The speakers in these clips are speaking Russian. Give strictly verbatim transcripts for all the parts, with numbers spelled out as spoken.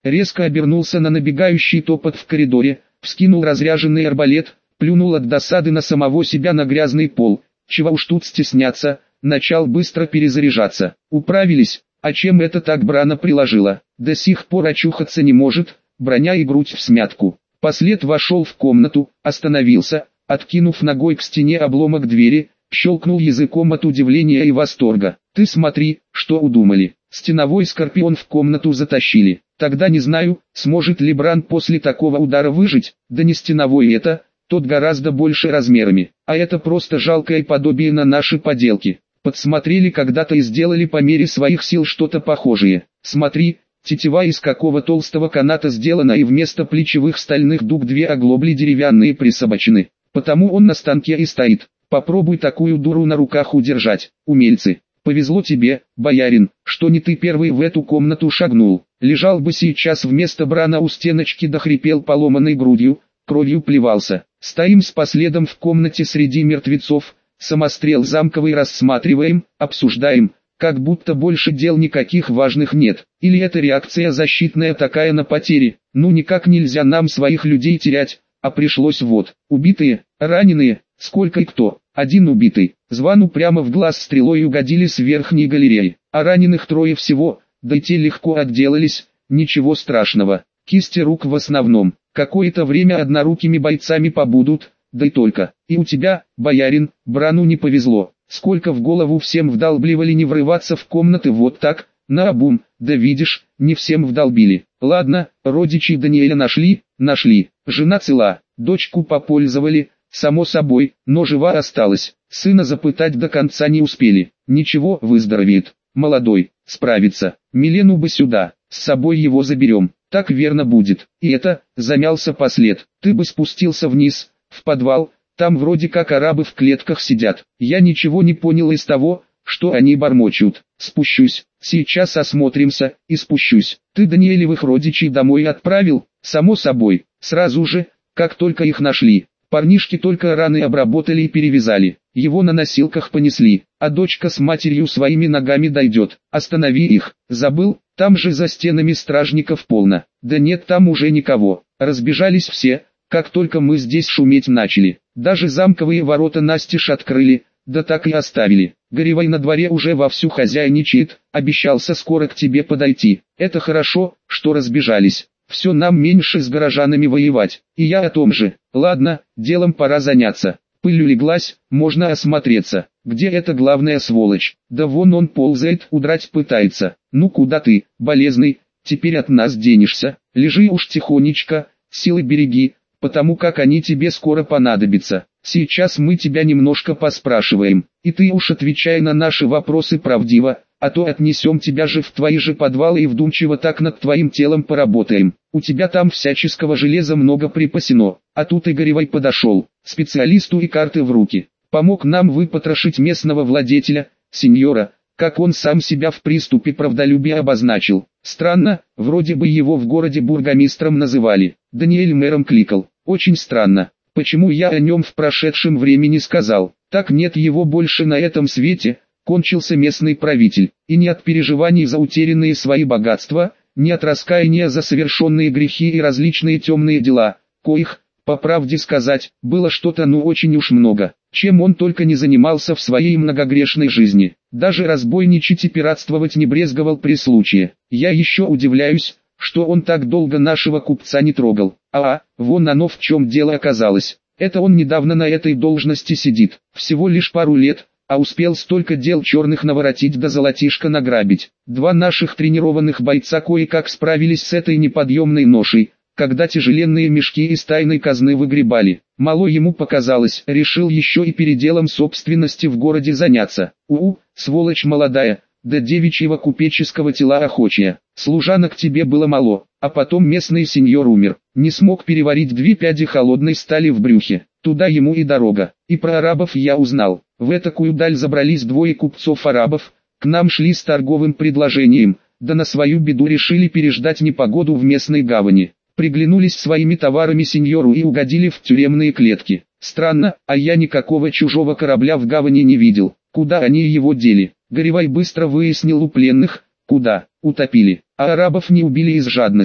резко обернулся на набегающий топот в коридоре, вскинул разряженный арбалет, плюнул от досады на самого себя на грязный пол. Чего уж тут стесняться, начал быстро перезаряжаться. Управились, а чем это так Брана приложила? До сих пор очухаться не может, броня и грудь всмятку. Послед вошел в комнату, остановился, откинув ногой к стене обломок двери, щелкнул языком от удивления и восторга. Ты смотри, что удумали. Стеновой скорпион в комнату затащили. Тогда не знаю, сможет ли Бран после такого удара выжить, да не стеновой это, тот гораздо больше размерами, а это просто жалкое подобие на наши поделки. Подсмотрели когда-то и сделали по мере своих сил что-то похожее. Смотри, тетива из какого толстого каната сделана и вместо плечевых стальных дуг две оглобли деревянные присобачены. Потому он на станке и стоит. Попробуй такую дуру на руках удержать, умельцы. Повезло тебе, боярин, что не ты первый в эту комнату шагнул. Лежал бы сейчас вместо Брана у стеночки да хрипел поломанной грудью, кровью плевался. Стоим с последом в комнате среди мертвецов, самострел замковый рассматриваем, обсуждаем, как будто больше дел никаких важных нет. Или это реакция защитная такая на потери? Ну никак нельзя нам своих людей терять, а пришлось вот. Убитые, раненые, сколько и кто. Один убитый, Звану прямо в глаз стрелой угодили с верхней галереи, а раненых трое всего, да и те легко отделались, ничего страшного. Кисти рук в основном, какое-то время однорукими бойцами побудут, да и только. И у тебя, боярин, Брану не повезло. Сколько в голову всем вдалбливали не врываться в комнаты вот так, наобум, да видишь, не всем вдолбили. Ладно, родичей Даниэля нашли, нашли, жена цела, дочку попользовали, само собой, но жива осталась. Сына запытать до конца не успели. Ничего, выздоровеет. Молодой, справится. Милену бы сюда, с собой его заберем. Так верно будет. И это, замялся послед. Ты бы спустился вниз, в подвал, там вроде как арабы в клетках сидят. Я ничего не понял из того, что они бормочут. Спущусь, сейчас осмотримся, и спущусь. Ты Даниэлевых родичей домой отправил? Само собой, сразу же, как только их нашли. Парнишки только раны обработали и перевязали. Его на носилках понесли, а дочка с матерью своими ногами дойдет. Останови их. Забыл, там же за стенами стражников полно. Да нет, там уже никого. Разбежались все, как только мы здесь шуметь начали. Даже замковые ворота настежь открыли, да так и оставили. Горевай на дворе уже вовсю хозяйничает, обещался скоро к тебе подойти. Это хорошо, что разбежались. Все нам меньше с горожанами воевать, и я о том же. Ладно, делом пора заняться. Пыль улеглась, можно осмотреться. Где эта главная сволочь? Да вон он ползает, удрать пытается. Ну куда ты, болезный, теперь от нас денешься? Лежи уж тихонечко, силы береги, потому как они тебе скоро понадобятся. Сейчас мы тебя немножко поспрашиваем, и ты уж отвечай на наши вопросы правдиво, а то отнесем тебя же в твои же подвалы и вдумчиво так над твоим телом поработаем. У тебя там всяческого железа много припасено, а тут Игоревой подошел, специалисту и карты в руки. Помог нам выпотрошить местного владетеля, сеньора, как он сам себя в приступе правдолюбия обозначил. Странно, вроде бы его в городе бургомистром называли, Даниэль мэром кликал. Очень странно, почему я о нем в прошедшем времени сказал. Так нет его больше на этом свете. Кончился местный правитель, и не от переживаний за утерянные свои богатства, не от раскаяния за совершенные грехи и различные темные дела, коих, по правде сказать, было что-то ну очень уж много, чем он только не занимался в своей многогрешной жизни. Даже разбойничать и пиратствовать не брезговал при случае. Я еще удивляюсь, что он так долго нашего купца не трогал. А, вон оно в чем дело оказалось. Это он недавно на этой должности сидит, всего лишь пару лет, а успел столько дел черных наворотить да золотишко награбить. Два наших тренированных бойца кое-как справились с этой неподъемной ношей, когда тяжеленные мешки из тайной казны выгребали. Мало ему показалось, решил еще и переделом собственности в городе заняться. У-у, сволочь молодая, да девичьего купеческого тела охочая. Служанок тебе было мало, а потом местный сеньор умер. Не смог переварить две пяди холодной стали в брюхе. Туда ему и дорога. И про арабов я узнал. В этакую даль забрались двое купцов-арабов, к нам шли с торговым предложением, да на свою беду решили переждать непогоду в местной гавани. Приглянулись своими товарами сеньору и угодили в тюремные клетки. Странно, а я никакого чужого корабля в гавани не видел. Куда они его дели? Горевай быстро выяснил у пленных, куда, утопили. А арабов не убили из жадности.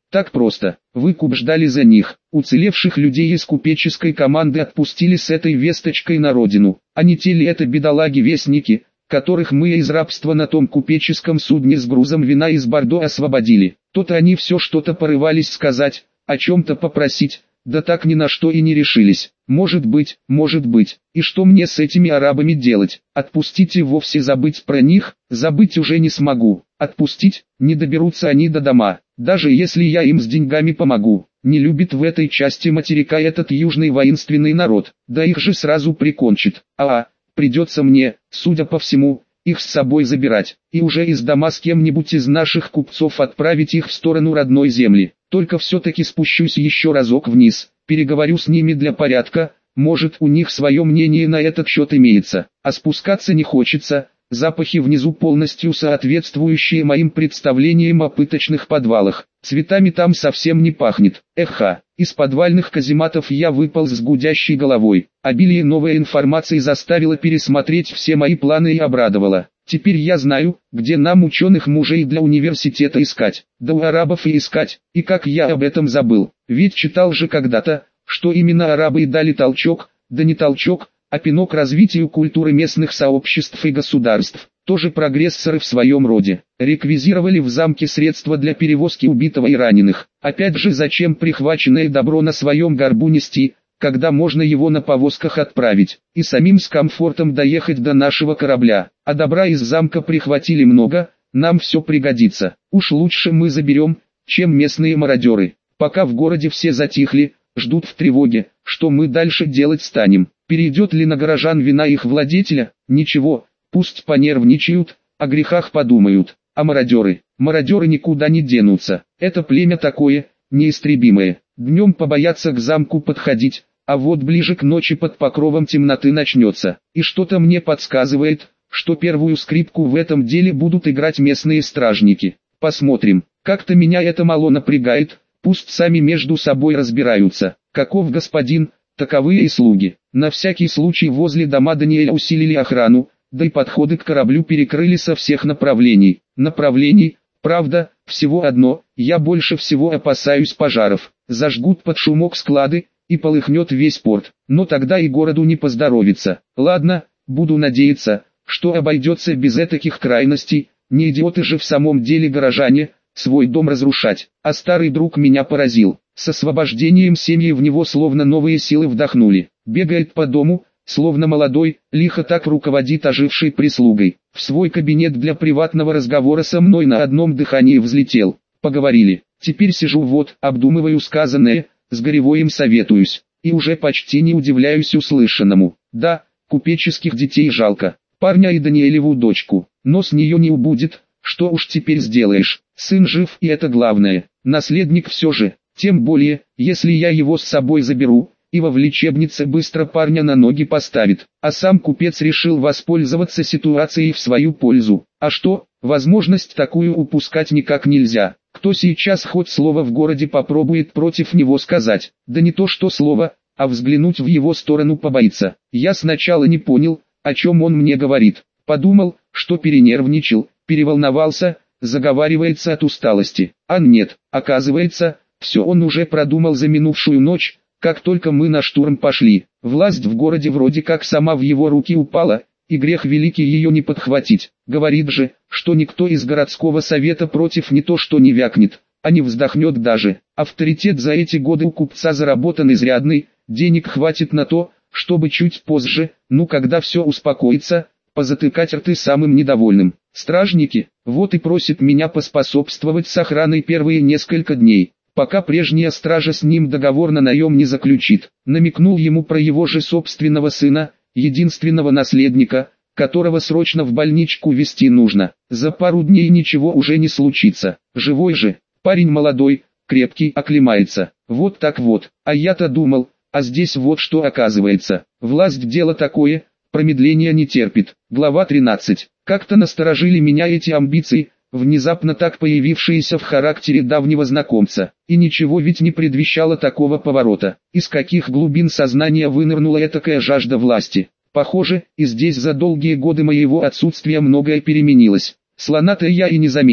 Так просто. Выкуп ждали за них. Уцелевших людей из купеческой команды отпустили с этой весточкой на родину. А не те ли это бедолаги-вестники, которых мы из рабства на том купеческом судне с грузом вина из Бордо освободили? То-то они все что-то порывались сказать, о чем-то попросить, да так ни на что и не решились. Может быть, может быть. И что мне с этими арабами делать? Отпустить и вовсе забыть про них? Забыть уже не смогу. Отпустить? Не доберутся они до дома. Даже если я им с деньгами помогу. Не любит в этой части материка этот южный воинственный народ. Да их же сразу прикончит. А, придется мне, судя по всему, их с собой забирать. И уже из дома с кем-нибудь из наших купцов отправить их в сторону родной земли. Только все-таки спущусь еще разок вниз, переговорю с ними для порядка, может у них свое мнение на этот счет имеется. А спускаться не хочется, запахи внизу полностью соответствующие моим представлениям о пыточных подвалах. Цветами там совсем не пахнет. Эха, из подвальных казематов я выполз с гудящей головой. Обилие новой информации заставило пересмотреть все мои планы и обрадовало. Теперь я знаю, где нам ученых мужей для университета искать. Да у арабов и искать, и как я об этом забыл. Ведь читал же когда-то, что именно арабы и дали толчок, да не толчок, а пинок развитию культуры местных сообществ и государств. Тоже прогрессоры в своем роде. Реквизировали в замке средства для перевозки убитого и раненых. Опять же, зачем прихваченное добро на своем горбу нести, когда можно его на повозках отправить, и самим с комфортом доехать до нашего корабля. А добра из замка прихватили много, нам все пригодится. Уж лучше мы заберем, чем местные мародеры. Пока в городе все затихли, ждут в тревоге, что мы дальше делать станем. Перейдет ли на горожан вина их владетеля? Ничего, пусть понервничают, о грехах подумают. А мародеры? Мародеры никуда не денутся. Это племя такое, неистребимое. Днем побоятся к замку подходить, а вот ближе к ночи под покровом темноты начнется. И что-то мне подсказывает, что первую скрипку в этом деле будут играть местные стражники. Посмотрим. Как-то меня это мало напрягает, пусть сами между собой разбираются. Каков господин, таковые и слуги. На всякий случай возле дома Даниэля усилили охрану, да и подходы к кораблю перекрыли со всех направлений. Направлений, правда, всего одно, я больше всего опасаюсь пожаров. Зажгут под шумок склады, и полыхнет весь порт, но тогда и городу не поздоровится. Ладно, буду надеяться, что обойдется без этих крайностей, не идиоты же в самом деле горожане, свой дом разрушать. А старый друг меня поразил, с освобождением семьи в него словно новые силы вдохнули. Бегает по дому, словно молодой, лихо так руководит ожившей прислугой. В свой кабинет для приватного разговора со мной на одном дыхании взлетел. Поговорили. Теперь сижу вот, обдумываю сказанное, с Горевоем советуюсь, и уже почти не удивляюсь услышанному. Да, купеческих детей жалко, парня и Даниэлеву дочку, но с нее не убудет, что уж теперь сделаешь. Сын жив, и это главное, наследник все же, тем более, если я его с собой заберу, Ива в лечебнице быстро парня на ноги поставит, а сам купец решил воспользоваться ситуацией в свою пользу. А что, возможность такую упускать никак нельзя. Кто сейчас хоть слово в городе попробует против него сказать, да не то что слово, а взглянуть в его сторону побоится. Я сначала не понял, о чем он мне говорит, подумал, что перенервничал, переволновался, заговаривается от усталости. А нет, оказывается, все он уже продумал за минувшую ночь. Как только мы на штурм пошли, власть в городе вроде как сама в его руки упала, и грех великий ее не подхватить. Говорит же, что никто из городского совета против не то что не вякнет, а не вздохнет даже. Авторитет за эти годы у купца заработан изрядный, денег хватит на то, чтобы чуть позже, ну когда все успокоится, позатыкать рты самым недовольным. Стражники, вот и просит меня поспособствовать с охраной первые несколько дней, пока прежняя стража с ним договор на наем не заключит. Намекнул ему про его же собственного сына, единственного наследника, которого срочно в больничку везти нужно. За пару дней ничего уже не случится. Живой же, парень молодой, крепкий, оклемается. Вот так вот, а я-то думал, а здесь вот что оказывается. Власть дело такое, промедления не терпит. Глава тринадцать. Как-то насторожили меня эти амбиции, внезапно так появившиеся в характере давнего знакомца, и ничего ведь не предвещало такого поворота. Из каких глубин сознания вынырнула этакая жажда власти? Похоже, и здесь за долгие годы моего отсутствия многое переменилось. Слона-то я и не заметил.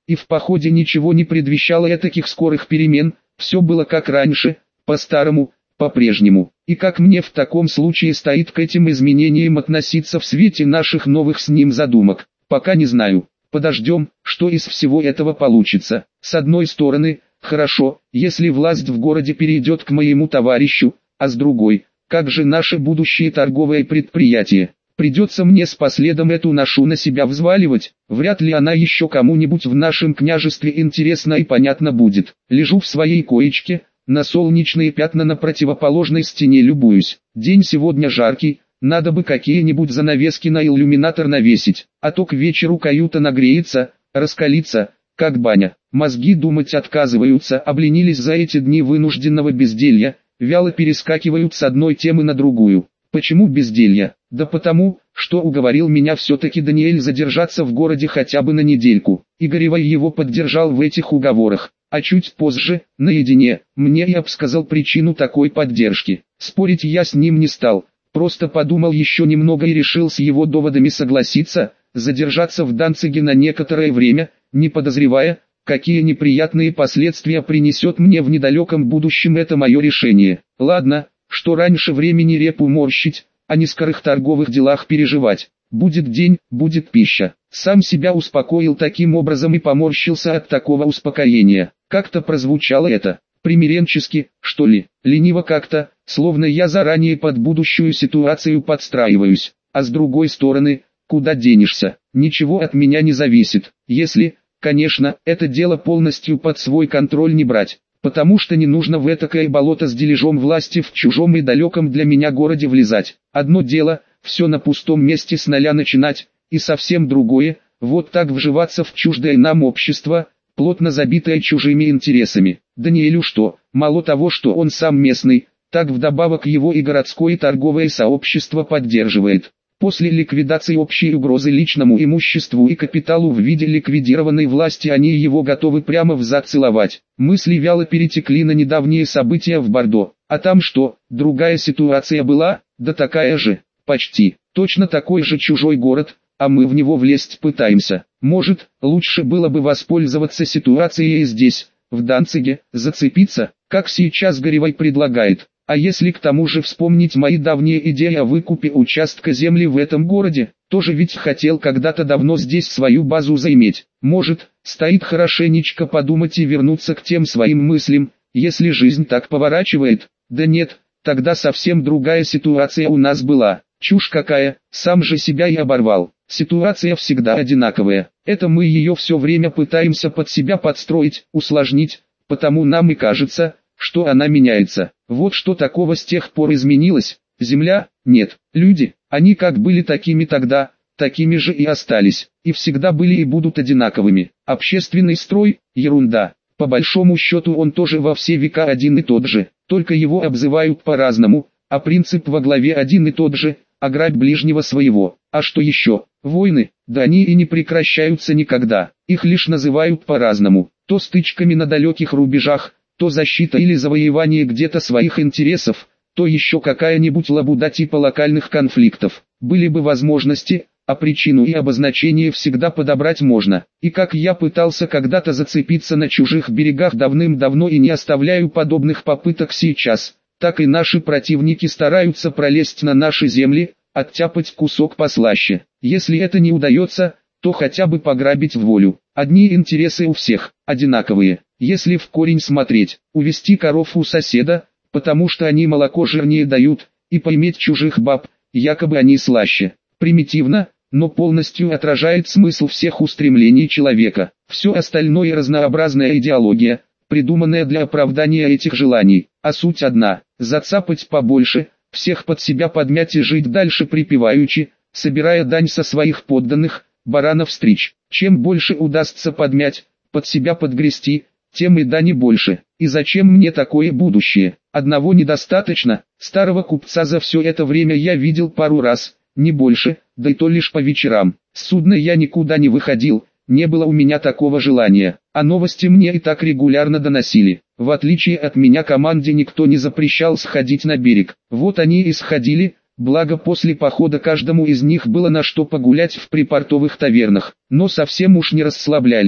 и в походе ничего не предвещало таких скорых перемен, все было как раньше, по-старому, по-прежнему. И как мне в таком случае стоит к этим изменениям относиться в свете наших новых с ним задумок, пока не знаю. Подождем, что из всего этого получится. С одной стороны, хорошо, если власть в городе перейдет к моему товарищу, а с другой, как же наше будущее торговое предприятие? Придется мне с последом эту ношу на себя взваливать, вряд ли она еще кому-нибудь в нашем княжестве интересна и понятна будет. Лежу в своей коечке, на солнечные пятна на противоположной стене любуюсь. День сегодня жаркий, надо бы какие-нибудь занавески на иллюминатор навесить, а то к вечеру каюта нагреется, раскалится, как баня. Мозги думать отказываются, обленились за эти дни вынужденного безделья, вяло перескакивают с одной темы на другую. Почему безделья? Да потому, что уговорил меня все-таки Даниэль задержаться в городе хотя бы на недельку. Игоревой его поддержал в этих уговорах, а чуть позже, наедине, мне и обсказал причину такой поддержки. Спорить я с ним не стал. Просто подумал еще немного и решил с его доводами согласиться, задержаться в Данциге на некоторое время, не подозревая, какие неприятные последствия принесет мне в недалеком будущем это мое решение. Ладно, что раньше времени репу морщить, а не скорых торговых делах переживать. Будет день, будет пища. Сам себя успокоил таким образом и поморщился от такого успокоения. Как-то прозвучало это. Примиренчески, что ли, лениво как-то, словно я заранее под будущую ситуацию подстраиваюсь. А с другой стороны, куда денешься, ничего от меня не зависит, если, конечно, это дело полностью под свой контроль не брать, потому что не нужно в этакое болото с дележом власти в чужом и далеком для меня городе влезать. Одно дело, все на пустом месте с нуля начинать, и совсем другое, вот так вживаться в чуждое нам общество, плотно забитое чужими интересами. Даниэлю что, мало того, что он сам местный, так вдобавок его и городское торговое сообщество поддерживает. После ликвидации общей угрозы личному имуществу и капиталу в виде ликвидированной власти они его готовы прямо взад целовать. Мысли вяло перетекли на недавние события в Бордо. А там что, другая ситуация была? Да такая же, почти, точно такой же чужой город, а мы в него влезть пытаемся. Может, лучше было бы воспользоваться ситуацией здесь, в Данциге, зацепиться, как сейчас Горевой предлагает. А если к тому же вспомнить мои давние идеи о выкупе участка земли в этом городе, тоже ведь хотел когда-то давно здесь свою базу заиметь. Может, стоит хорошенечко подумать и вернуться к тем своим мыслям, если жизнь так поворачивает. Да нет, тогда совсем другая ситуация у нас была. Чушь какая, сам же себя и оборвал. Ситуация всегда одинаковая. Это мы ее все время пытаемся под себя подстроить, усложнить, потому нам и кажется, что она меняется. Вот что такого с тех пор изменилось. Земля? Нет. Люди? Они как были такими тогда, такими же и остались. И всегда были и будут одинаковыми. Общественный строй? Ерунда. По большому счету он тоже во все века один и тот же. Только его обзывают по-разному, а принцип во главе один и тот же – ограбь ближнего своего. А что еще? Войны? Да они и не прекращаются никогда. Их лишь называют по-разному. То стычками на далеких рубежах, то защита или завоевание где-то своих интересов, то еще какая-нибудь лабуда типа локальных конфликтов. Были бы возможности, а причину и обозначение всегда подобрать можно. И как я пытался когда-то зацепиться на чужих берегах давным-давно и не оставляю подобных попыток сейчас, так и наши противники стараются пролезть на наши земли, оттяпать кусок послаще. Если это не удается, то хотя бы пограбить в волю. Одни интересы у всех, одинаковые. Если в корень смотреть, увести коров у соседа, потому что они молоко жирнее дают, и поиметь чужих баб, якобы они слаще. Примитивно, но полностью отражает смысл всех устремлений человека. Все остальное разнообразная идеология, придуманная для оправдания этих желаний, а суть одна – зацапать побольше, всех под себя подмять и жить дальше припеваючи, собирая дань со своих подданных, баранов стричь. Чем больше удастся подмять, под себя подгрести, тем и дани больше. И зачем мне такое будущее? Одного недостаточно, старого купца за все это время я видел пару раз, не больше, да и то лишь по вечерам. С судна я никуда не выходил, не было у меня такого желания, а новости мне и так регулярно доносили. В отличие от меня команде никто не запрещал сходить на берег. Вот они и сходили, благо после похода каждому из них было на что погулять в припортовых тавернах, но совсем уж не расслаблялись.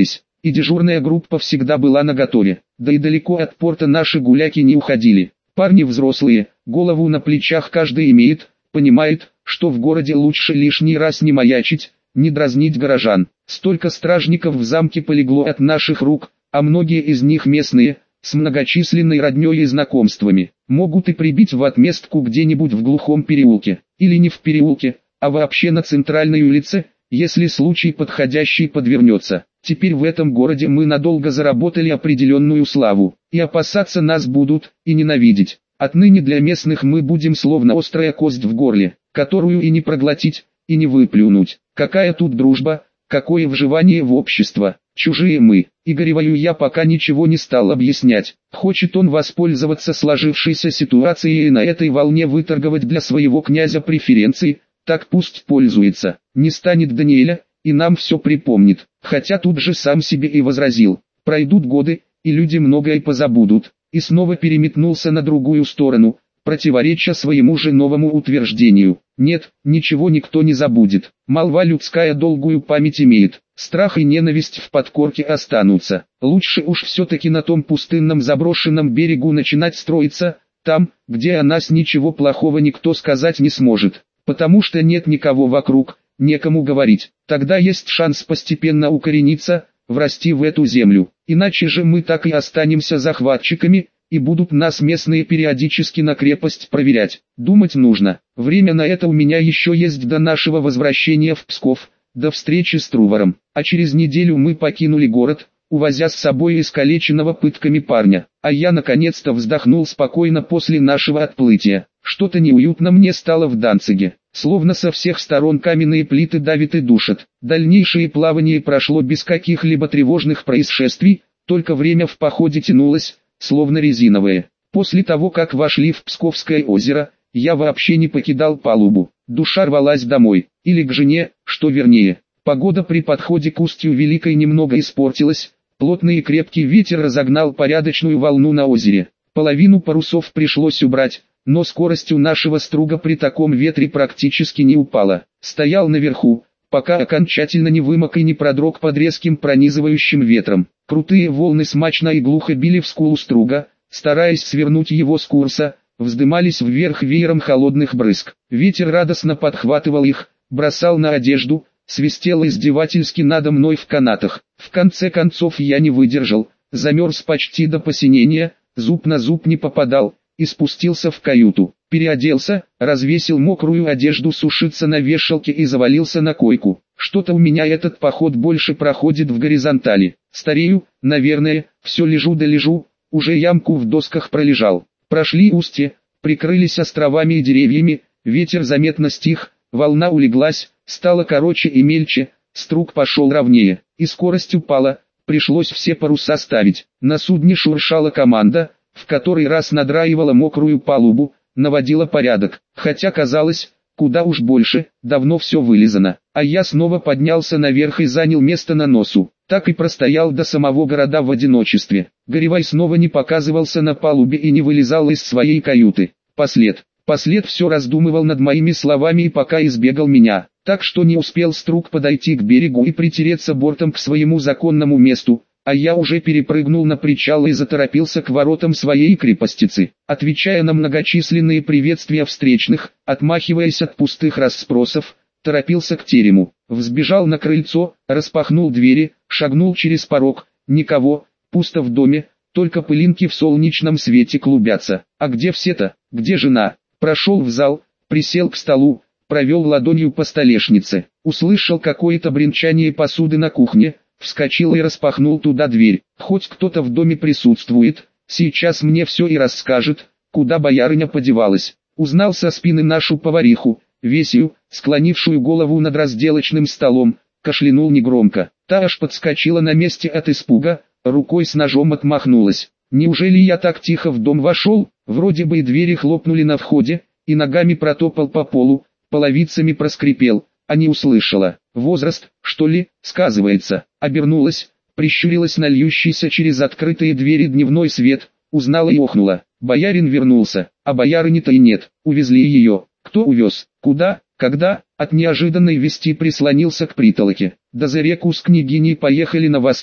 и дежурная группа всегда была наготове. Да и далеко от порта наши гуляки не уходили. Парни взрослые, голову на плечах каждый имеет, понимает, что в городе лучше лишний раз не маячить, не дразнить горожан. Столько стражников в замке полегло от наших рук, а многие из них местные, с многочисленной роднёй и знакомствами. Могут и прибить в отместку где-нибудь в глухом переулке, или не в переулке, а вообще на центральной улице, если случай подходящий подвернется. Теперь в этом городе мы надолго заработали определенную славу, и опасаться нас будут, и ненавидеть. Отныне для местных мы будем словно острая кость в горле, которую и не проглотить, и не выплюнуть. Какая тут дружба, какое вживание в общество, чужие мы. Игоревою я пока ничего не стал объяснять. Хочет он воспользоваться сложившейся ситуацией и на этой волне выторговать для своего князя преференции, так пусть пользуется. Не станет Даниэля, и нам все припомнит. Хотя тут же сам себе и возразил. Пройдут годы, и люди многое позабудут. И снова переметнулся на другую сторону, противореча своему же новому утверждению. Нет, ничего никто не забудет. Молва людская долгую память имеет. Страх и ненависть в подкорке останутся. Лучше уж все-таки на том пустынном заброшенном берегу начинать строиться, там, где о нас ничего плохого никто сказать не сможет. Потому что нет никого вокруг, некому говорить. Тогда есть шанс постепенно укорениться, врасти в эту землю. Иначе же мы так и останемся захватчиками, и будут нас местные периодически на крепость проверять. Думать нужно. Время на это у меня еще есть до нашего возвращения в Псков, до встречи с Трувором. А через неделю мы покинули город, увозя с собой искалеченного пытками парня. А я наконец-то вздохнул спокойно после нашего отплытия. Что-то неуютно мне стало в Данциге. Словно со всех сторон каменные плиты давят и душат. Дальнейшее плавание прошло без каких-либо тревожных происшествий, только время в походе тянулось, словно резиновое. После того, как вошли в Псковское озеро, я вообще не покидал палубу. Душа рвалась домой, или к жене, что вернее. Погода при подходе к устью Великой немного испортилась, плотный и крепкий ветер разогнал порядочную волну на озере. Половину парусов пришлось убрать, но скорость у нашего струга при таком ветре практически не упала. Стоял наверху, пока окончательно не вымок и не продрог под резким пронизывающим ветром. Крутые волны смачно и глухо били в скулу струга, стараясь свернуть его с курса, вздымались вверх веером холодных брызг. Ветер радостно подхватывал их, бросал на одежду, свистел издевательски надо мной в канатах. В конце концов я не выдержал, замерз почти до посинения, зуб на зуб не попадал, и спустился в каюту. Переоделся, развесил мокрую одежду сушиться на вешалке и завалился на койку. Что-то у меня этот поход больше проходит в горизонтали. Старею, наверное, все лежу да лежу, уже ямку в досках пролежал. Прошли устье, прикрылись островами и деревьями, ветер заметно стих, волна улеглась, стала короче и мельче, струг пошел ровнее, и скорость упала, пришлось все паруса ставить. На судне шуршала команда, в который раз надраивала мокрую палубу, наводила порядок, хотя казалось, куда уж больше, давно все вылизано. А я снова поднялся наверх и занял место на носу. Так и простоял до самого города в одиночестве. Горевай снова не показывался на палубе и не вылезал из своей каюты. Послед. Послед все раздумывал над моими словами и пока избегал меня. Так что не успел струг подойти к берегу и притереться бортом к своему законному месту, а я уже перепрыгнул на причал и заторопился к воротам своей крепостицы. Отвечая на многочисленные приветствия встречных, отмахиваясь от пустых расспросов, торопился к терему. Взбежал на крыльцо, распахнул двери, шагнул через порог. Никого, пусто в доме, только пылинки в солнечном свете клубятся. А где все-то, где жена? Прошел в зал, присел к столу, провел ладонью по столешнице. Услышал какое-то бренчание посуды на кухне, вскочил и распахнул туда дверь. Хоть кто-то в доме присутствует, сейчас мне все и расскажет, куда боярыня подевалась. Узнал со спины нашу повариху, Весию, склонившую голову над разделочным столом, кашлянул негромко. Та аж подскочила на месте от испуга, рукой с ножом отмахнулась. Неужели я так тихо в дом вошел? Вроде бы и двери хлопнули на входе, и ногами протопал по полу, половицами проскрипел, а не услышала. Возраст, что ли, сказывается. Обернулась, прищурилась на льющийся через открытые двери дневной свет, узнала и охнула. Боярин вернулся, а боярыни-то и нет, увезли ее. Кто увез, куда, когда? От неожиданной вести прислонился к притолоке. Да за реку с княгиней поехали на воске.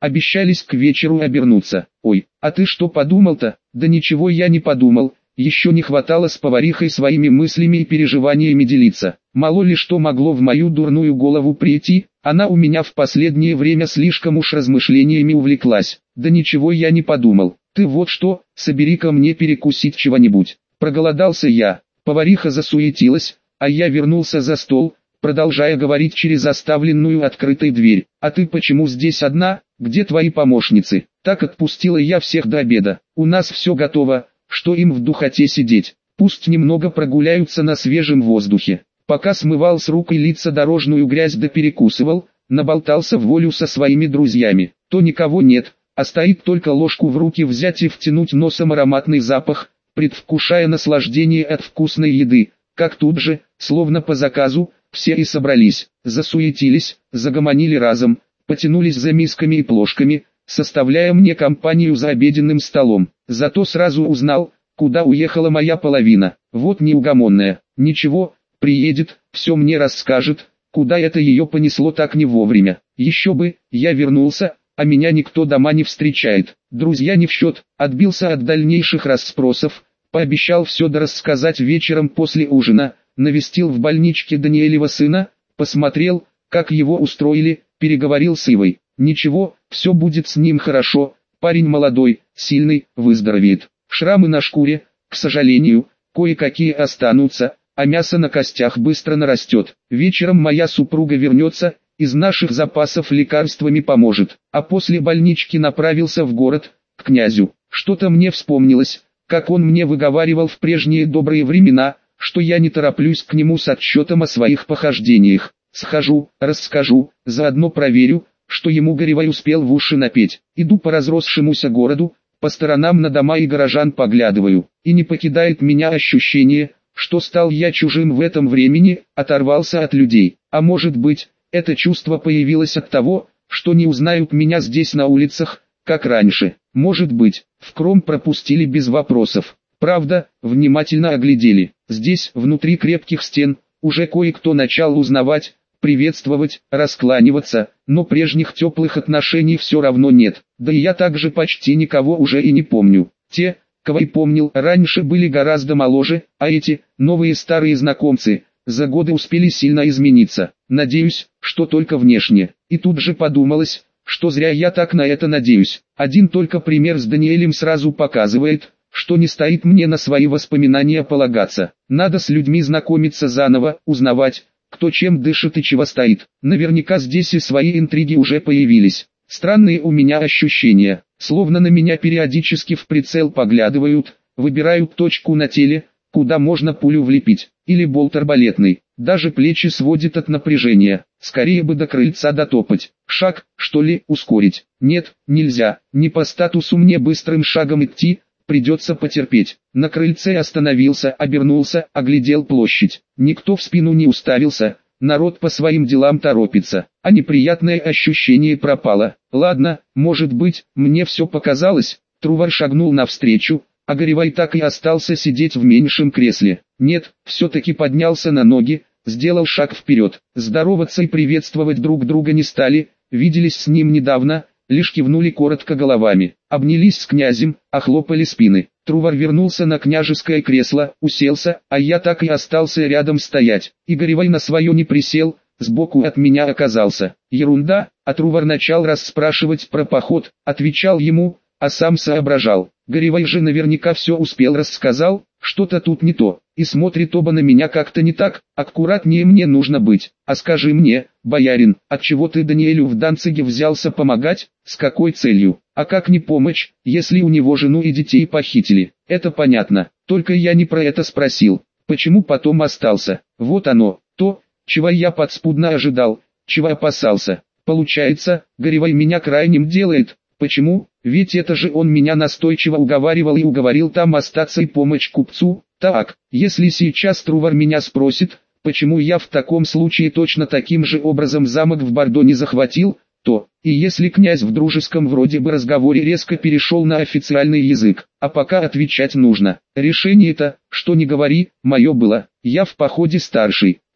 обещались к вечеру обернуться. Ой, а ты что подумал-то? Да ничего я не подумал. Еще не хватало с поварихой своими мыслями и переживаниями делиться. Мало ли что могло в мою дурную голову прийти, она у меня в последнее время слишком уж размышлениями увлеклась. Да ничего я не подумал. Ты вот что, собери-ка мне перекусить чего-нибудь. Проголодался я. Повариха засуетилась, а я вернулся за стол, продолжая говорить через оставленную открытой дверь. А ты почему здесь одна? Где твои помощницы? Так отпустила я всех до обеда. У нас все готово. Что им в духоте сидеть, пусть немного прогуляются на свежем воздухе. Пока смывал с рук и лица дорожную грязь да перекусывал, наболтался в волю со своими друзьями. То никого нет, а стоит только ложку в руки взять и втянуть носом ароматный запах, предвкушая наслаждение от вкусной еды, как тут же, словно по заказу, все и собрались, засуетились, загомонили разом, потянулись за мисками и плошками, составляя мне компанию за обеденным столом. Зато сразу узнал, куда уехала моя половина. Вот неугомонная. Ничего, приедет, все мне расскажет, куда это ее понесло так не вовремя. Еще бы, я вернулся, а меня никто дома не встречает. Друзья не в счет, отбился от дальнейших расспросов, пообещал все дорассказать вечером после ужина, навестил в больничке Даниэлева сына, посмотрел, как его устроили, переговорил с Ивой. Ничего, все будет с ним хорошо, парень молодой, сильный, выздоровеет. Шрамы на шкуре, к сожалению, кое-какие останутся, а мясо на костях быстро нарастет. Вечером моя супруга вернется, из наших запасов лекарствами поможет. А после больнички направился в город, к князю. Что-то мне вспомнилось, как он мне выговаривал в прежние добрые времена, что я не тороплюсь к нему с отчетом о своих похождениях. Схожу, расскажу, заодно проверю, что ему Горевой успел в уши напеть. Иду по разросшемуся городу, по сторонам на дома и горожан поглядываю, и не покидает меня ощущение, что стал я чужим в этом времени, оторвался от людей. А может быть, это чувство появилось от того, что не узнают меня здесь на улицах, как раньше. Может быть, в Кром пропустили без вопросов. Правда, внимательно оглядели. Здесь, внутри крепких стен, уже кое-кто начал узнавать, приветствовать, раскланиваться, но прежних теплых отношений все равно нет. Да и я также почти никого уже и не помню. Те, кого и помнил, раньше были гораздо моложе, а эти, новые старые знакомцы, за годы успели сильно измениться. Надеюсь, что только внешне. И тут же подумалось, что зря я так на это надеюсь. Один только пример с Даниэлем сразу показывает, что не стоит мне на свои воспоминания полагаться. Надо с людьми знакомиться заново, узнавать, кто чем дышит и чего стоит. Наверняка здесь и свои интриги уже появились. Странные у меня ощущения, словно на меня периодически в прицел поглядывают, выбирают точку на теле, куда можно пулю влепить, или болт арбалетный. Даже плечи сводит от напряжения, скорее бы до крыльца дотопать. Шаг, что ли, ускорить? Нет, нельзя, не по статусу мне быстрым шагом идти, придется потерпеть. На крыльце остановился, обернулся, оглядел площадь. Никто в спину не уставился, народ по своим делам торопится, а неприятное ощущение пропало. Ладно, может быть, мне все показалось. Трувор шагнул навстречу, а Горевой так и остался сидеть в меньшем кресле. Нет, все-таки поднялся на ноги, сделал шаг вперед. Здороваться и приветствовать друг друга не стали, виделись с ним недавно, лишь кивнули коротко головами, обнялись с князем, охлопали спины. Трувор вернулся на княжеское кресло, уселся, а я так и остался рядом стоять. И Горевой на свое не присел, сбоку от меня оказался. Ерунда, а Трувор начал расспрашивать про поход, отвечал ему, а сам соображал. Горевой же наверняка все успел рассказал, что-то тут не то, и смотрит оба на меня как-то не так, аккуратнее мне нужно быть. А скажи мне, боярин, отчего ты Даниэлю в Данциге взялся помогать, с какой целью? А как не помочь, если у него жену и детей похитили? Это понятно, только я не про это спросил. Почему потом остался? Вот оно, то, чего я подспудно ожидал, чего опасался. Получается, Горевой меня крайним делает. Почему? Ведь это же он меня настойчиво уговаривал и уговорил там остаться и помочь купцу. Так, если сейчас Трувор меня спросит, почему я в таком случае точно таким же образом замок в Бордо не захватил, то, и если князь в дружеском вроде бы разговоре резко перешел на официальный язык, а пока отвечать нужно. Решение-то, что не говори, мое было. Я в походе старший был,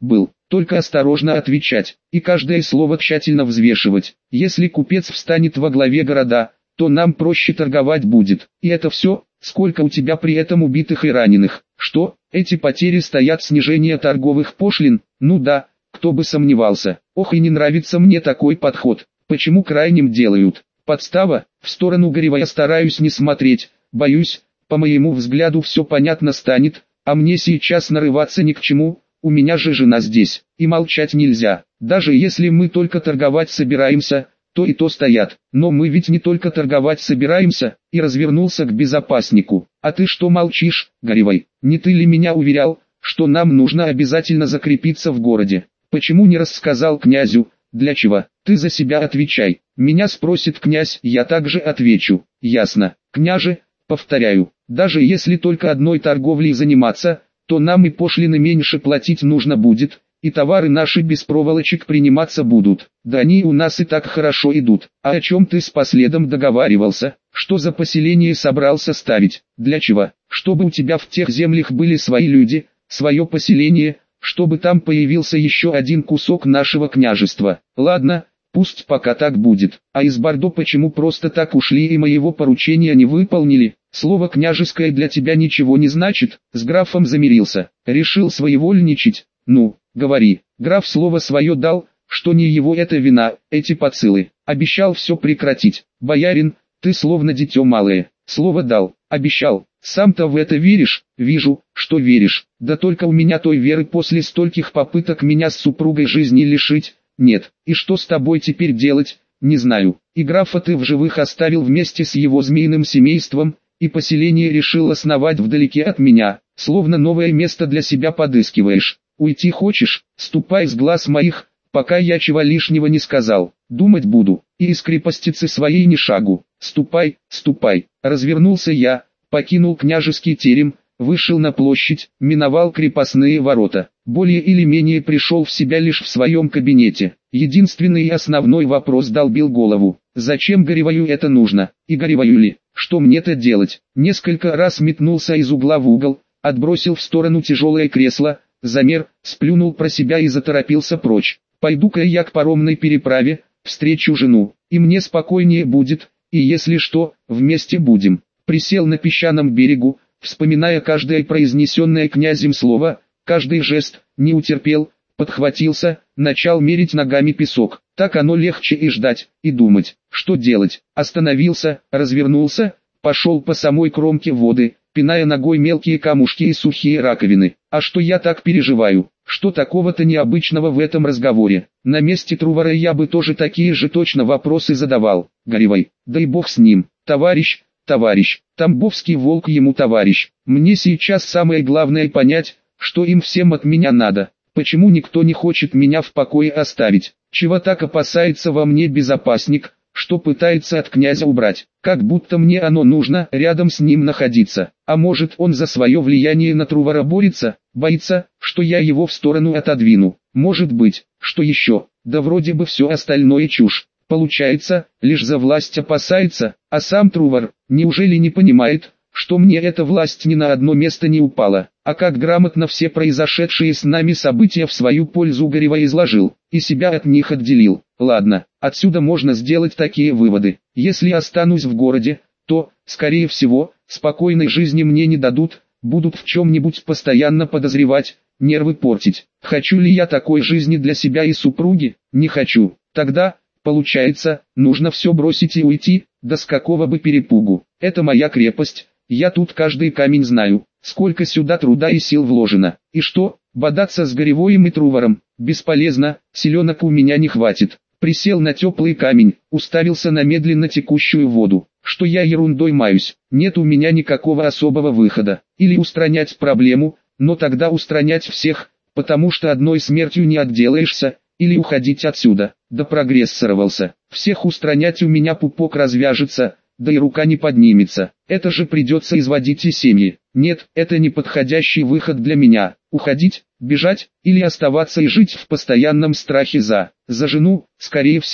только осторожно отвечать, и каждое слово тщательно взвешивать. Если купец встанет во главе города, то нам проще торговать будет. И это все, сколько у тебя при этом убитых и раненых. Что, эти потери стоят снижение торговых пошлин? Ну да, кто бы сомневался. Ох, и не нравится мне такой подход. Почему крайним делают? Подстава, в сторону Горевая стараюсь не смотреть, боюсь, по моему взгляду все понятно станет, а мне сейчас нарываться ни к чему, у меня же жена здесь, и молчать нельзя. Даже если мы только торговать собираемся, то и то стоят. Но мы ведь не только торговать собираемся, и развернулся к безопаснику. А ты что молчишь, Горевой? Не ты ли меня уверял, что нам нужно обязательно закрепиться в городе? Почему не рассказал князю? Для чего? Ты за себя отвечай. Меня спросит князь, я также отвечу. Ясно. Княже, повторяю, даже если только одной торговлей заниматься, то нам и пошлины меньше платить нужно будет, и товары наши без проволочек приниматься будут. Да они у нас и так хорошо идут. А о чем ты с последом договаривался? Что за поселение собрался ставить? Для чего? Чтобы у тебя в тех землях были свои люди, свое поселение, чтобы там появился еще один кусок нашего княжества. Ладно, пусть пока так будет. А из Бордо почему просто так ушли и моего поручения не выполнили? Слово княжеское для тебя ничего не значит. С графом замирился, решил своевольничать. Ну, говори. Граф слово свое дал, что не его это вина, эти поцелы. Обещал все прекратить. Боярин, ты словно дитё малое. Слово дал, обещал. Сам-то в это веришь? Вижу, что веришь. Да только у меня той веры после стольких попыток меня с супругой жизни лишить, нет. И что с тобой теперь делать, не знаю. И графа ты в живых оставил вместе с его змеиным семейством, и поселение решил основать вдалеке от меня, словно новое место для себя подыскиваешь. Уйти хочешь? Ступай с глаз моих, пока я чего лишнего не сказал. Думать буду, и из крепостицы своей ни шагу. Ступай, ступай. Развернулся я, покинул княжеский терем, вышел на площадь, миновал крепостные ворота. Более или менее пришел в себя лишь в своем кабинете. Единственный и основной вопрос долбил голову. Зачем Горевою это нужно? И Горевою ли? Что мне-то делать? Несколько раз метнулся из угла в угол, отбросил в сторону тяжелое кресло, замер, сплюнул про себя и заторопился прочь. Пойду-ка я к паромной переправе, встречу жену, и мне спокойнее будет, и если что, вместе будем. Присел на песчаном берегу, вспоминая каждое произнесенное князем слово, каждый жест, не утерпел, подхватился, начал мерить ногами песок. Так оно легче и ждать, и думать, что делать. Остановился, развернулся, пошел по самой кромке воды, пиная ногой мелкие камушки и сухие раковины. А что я так переживаю? Что такого-то необычного в этом разговоре? На месте Трувора я бы тоже такие же точно вопросы задавал. Горевой, да и бог с ним. Товарищ, товарищ, тамбовский волк ему товарищ. Мне сейчас самое главное понять, что им всем от меня надо. Почему никто не хочет меня в покое оставить? Чего так опасается во мне безопасник, что пытается от князя убрать? Как будто мне оно нужно рядом с ним находиться. А может, он за свое влияние на Трувора борется, боится, что я его в сторону отодвину. Может быть, что еще? Да вроде бы все остальное чушь. Получается, лишь за власть опасается, а сам Трувор, неужели не понимает, что мне эта власть ни на одно место не упала? А как грамотно все произошедшие с нами события в свою пользу Горевой изложил, и себя от них отделил. Ладно, отсюда можно сделать такие выводы. Если останусь в городе, то, скорее всего, спокойной жизни мне не дадут, будут в чем-нибудь постоянно подозревать, нервы портить. Хочу ли я такой жизни для себя и супруги? Не хочу. Тогда, получается, нужно все бросить и уйти, да с какого бы перепугу. Это моя крепость, я тут каждый камень знаю. Сколько сюда труда и сил вложено. И что, бодаться с Горевоем и Трувором? Бесполезно, силенок у меня не хватит. Присел на теплый камень, уставился на медленно текущую воду. Что я ерундой маюсь? Нет у меня никакого особого выхода. Или устранять проблему, но тогда устранять всех, потому что одной смертью не отделаешься, или уходить отсюда. Да прогрессировался. Всех устранять у меня пупок развяжется, да и рука не поднимется. Это же придется изводить и семьи. Нет, это не подходящий выход для меня. Уходить, бежать, или оставаться и жить в постоянном страхе за, за жену, скорее всего.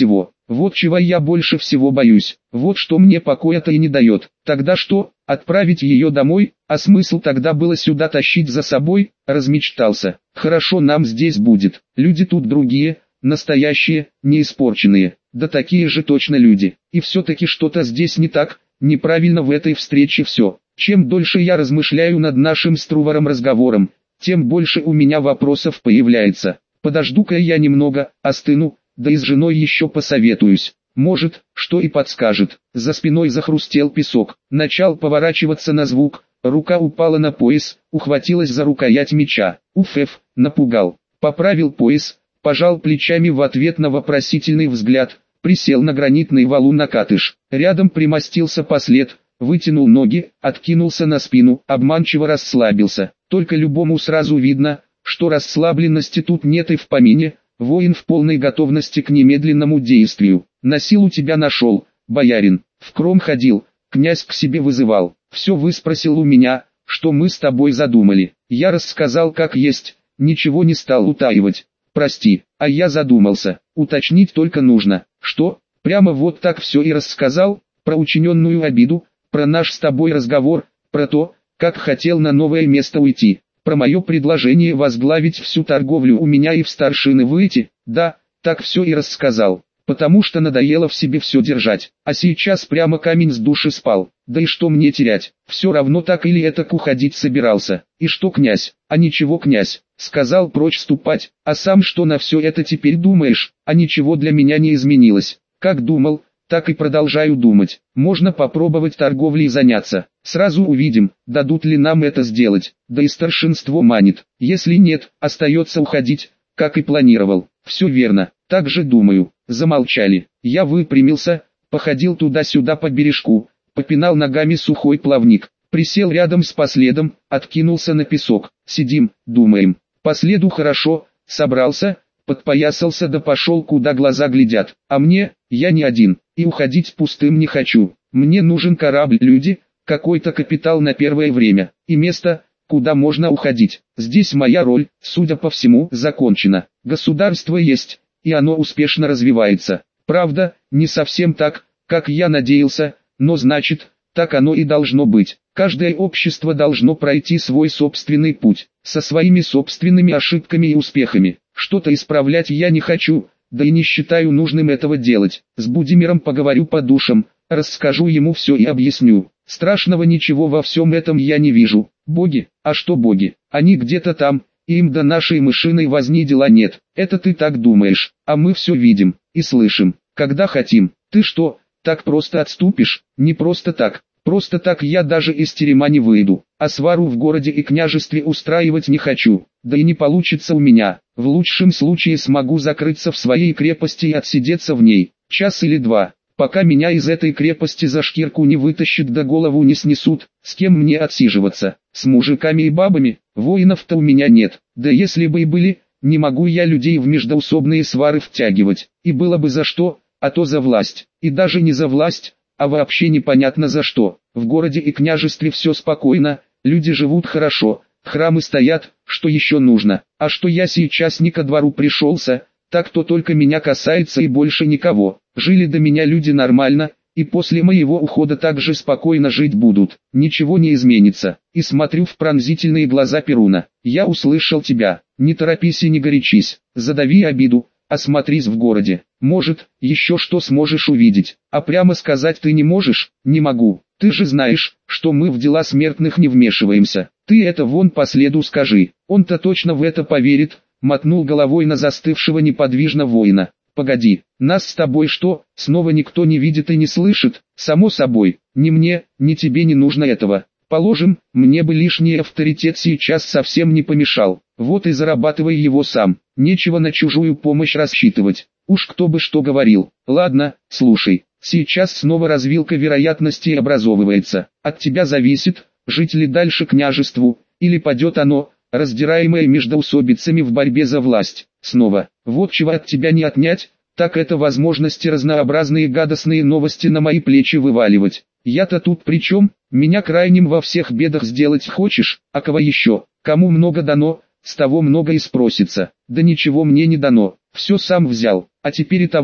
Вот чего я больше всего боюсь, вот что мне покоя-то и не дает. Тогда что, отправить ее домой, а смысл тогда было сюда тащить за собой, размечтался. Хорошо нам здесь будет, люди тут другие, настоящие, не испорченные, да такие же точно люди. И все-таки что-то здесь не так, неправильно в этой встрече все. Чем дольше я размышляю над нашим с Трувором разговором, тем больше у меня вопросов появляется. Подожду-ка я немного, остыну, да и с женой еще посоветуюсь. Может, что и подскажет. За спиной захрустел песок, начал поворачиваться на звук, рука упала на пояс, ухватилась за рукоять меча. Уф-эф, напугал. Поправил пояс, пожал плечами в ответ на вопросительный взгляд, присел на гранитный валун накатыш. Рядом примостился послед, вытянул ноги, откинулся на спину, обманчиво расслабился. Только любому сразу видно, что расслабленности тут нет и в помине. Воин в полной готовности к немедленному действию. На силу тебя нашел, боярин. В кром ходил, князь к себе вызывал. Все выспросил у меня, что мы с тобой задумали. Я рассказал как есть, ничего не стал утаивать. Прости, а я задумался. Уточнить только нужно. Что? Прямо вот так все и рассказал? Про учиненную обиду, про наш с тобой разговор, про то, как хотел на новое место уйти. Про мое предложение возглавить всю торговлю у меня и в старшины выйти, да, так все и рассказал, потому что надоело в себе все держать, а сейчас прямо камень с души спал, да и что мне терять, все равно так или этак уходить собирался, и что князь, а ничего князь, сказал прочь ступать, а сам что на все это теперь думаешь, а ничего для меня не изменилось, как думал, так и продолжаю думать. Можно попробовать торговлей заняться. Сразу увидим, дадут ли нам это сделать. Да и старшинство манит. Если нет, остается уходить, как и планировал. Все верно, так же думаю. Замолчали. Я выпрямился, походил туда-сюда по бережку, попинал ногами сухой плавник. Присел рядом с последом, откинулся на песок. Сидим, думаем. Последу хорошо, собрался, подпоясался да пошел куда глаза глядят. А мне, я не один. И уходить пустым не хочу. Мне нужен корабль, люди, какой-то капитал на первое время, и место, куда можно уходить. Здесь моя роль, судя по всему, закончена. Государство есть, и оно успешно развивается. Правда, не совсем так, как я надеялся, но значит, так оно и должно быть. Каждое общество должно пройти свой собственный путь, со своими собственными ошибками и успехами. Что-то исправлять я не хочу, да и не считаю нужным этого делать. С Будимиром поговорю по душам, расскажу ему все и объясню. Страшного ничего во всем этом я не вижу. Боги, а что боги? Они где-то там, и им до нашей мышиной возни дела нет. Это ты так думаешь, а мы все видим и слышим, когда хотим. Ты что, так просто отступишь? Не просто так. Просто так я даже из терема не выйду, а свару в городе и княжестве устраивать не хочу, да и не получится у меня. В лучшем случае смогу закрыться в своей крепости и отсидеться в ней, час или два, пока меня из этой крепости за шкирку не вытащат да голову не снесут. С кем мне отсиживаться? С мужиками и бабами? Воинов-то у меня нет, да если бы и были, не могу я людей в междоусобные свары втягивать, и было бы за что, а то за власть, и даже не за власть, а вообще непонятно за что. В городе и княжестве все спокойно, люди живут хорошо, храмы стоят, что еще нужно. А что я сейчас не ко двору пришелся, так то только меня касается и больше никого. Жили до меня люди нормально, и после моего ухода так же спокойно жить будут. Ничего не изменится. И смотрю в пронзительные глаза Перуна. Я услышал тебя, не торопись и не горячись, задави обиду. Осмотрись в городе, может, еще что сможешь увидеть, а прямо сказать ты не можешь? Не могу, ты же знаешь, что мы в дела смертных не вмешиваемся, ты это вон по следу скажи, он-то точно в это поверит, мотнул головой на застывшего неподвижно воина. Погоди, нас с тобой что, снова никто не видит и не слышит? Само собой, ни мне, ни тебе не нужно этого. Положим, мне бы лишний авторитет сейчас совсем не помешал, вот и зарабатывай его сам, нечего на чужую помощь рассчитывать, уж кто бы что говорил. Ладно, слушай, сейчас снова развилка вероятностей образовывается, от тебя зависит, жить ли дальше княжеству, или падет оно, раздираемое междоусобицами в борьбе за власть. Снова, вот чего от тебя не отнять, так это возможности разнообразные гадостные новости на мои плечи вываливать. Я-то тут при чем? Меня крайним во всех бедах сделать хочешь, а кого еще? Кому много дано, с того много и спросится. Да ничего мне не дано, все сам взял, а теперь и того,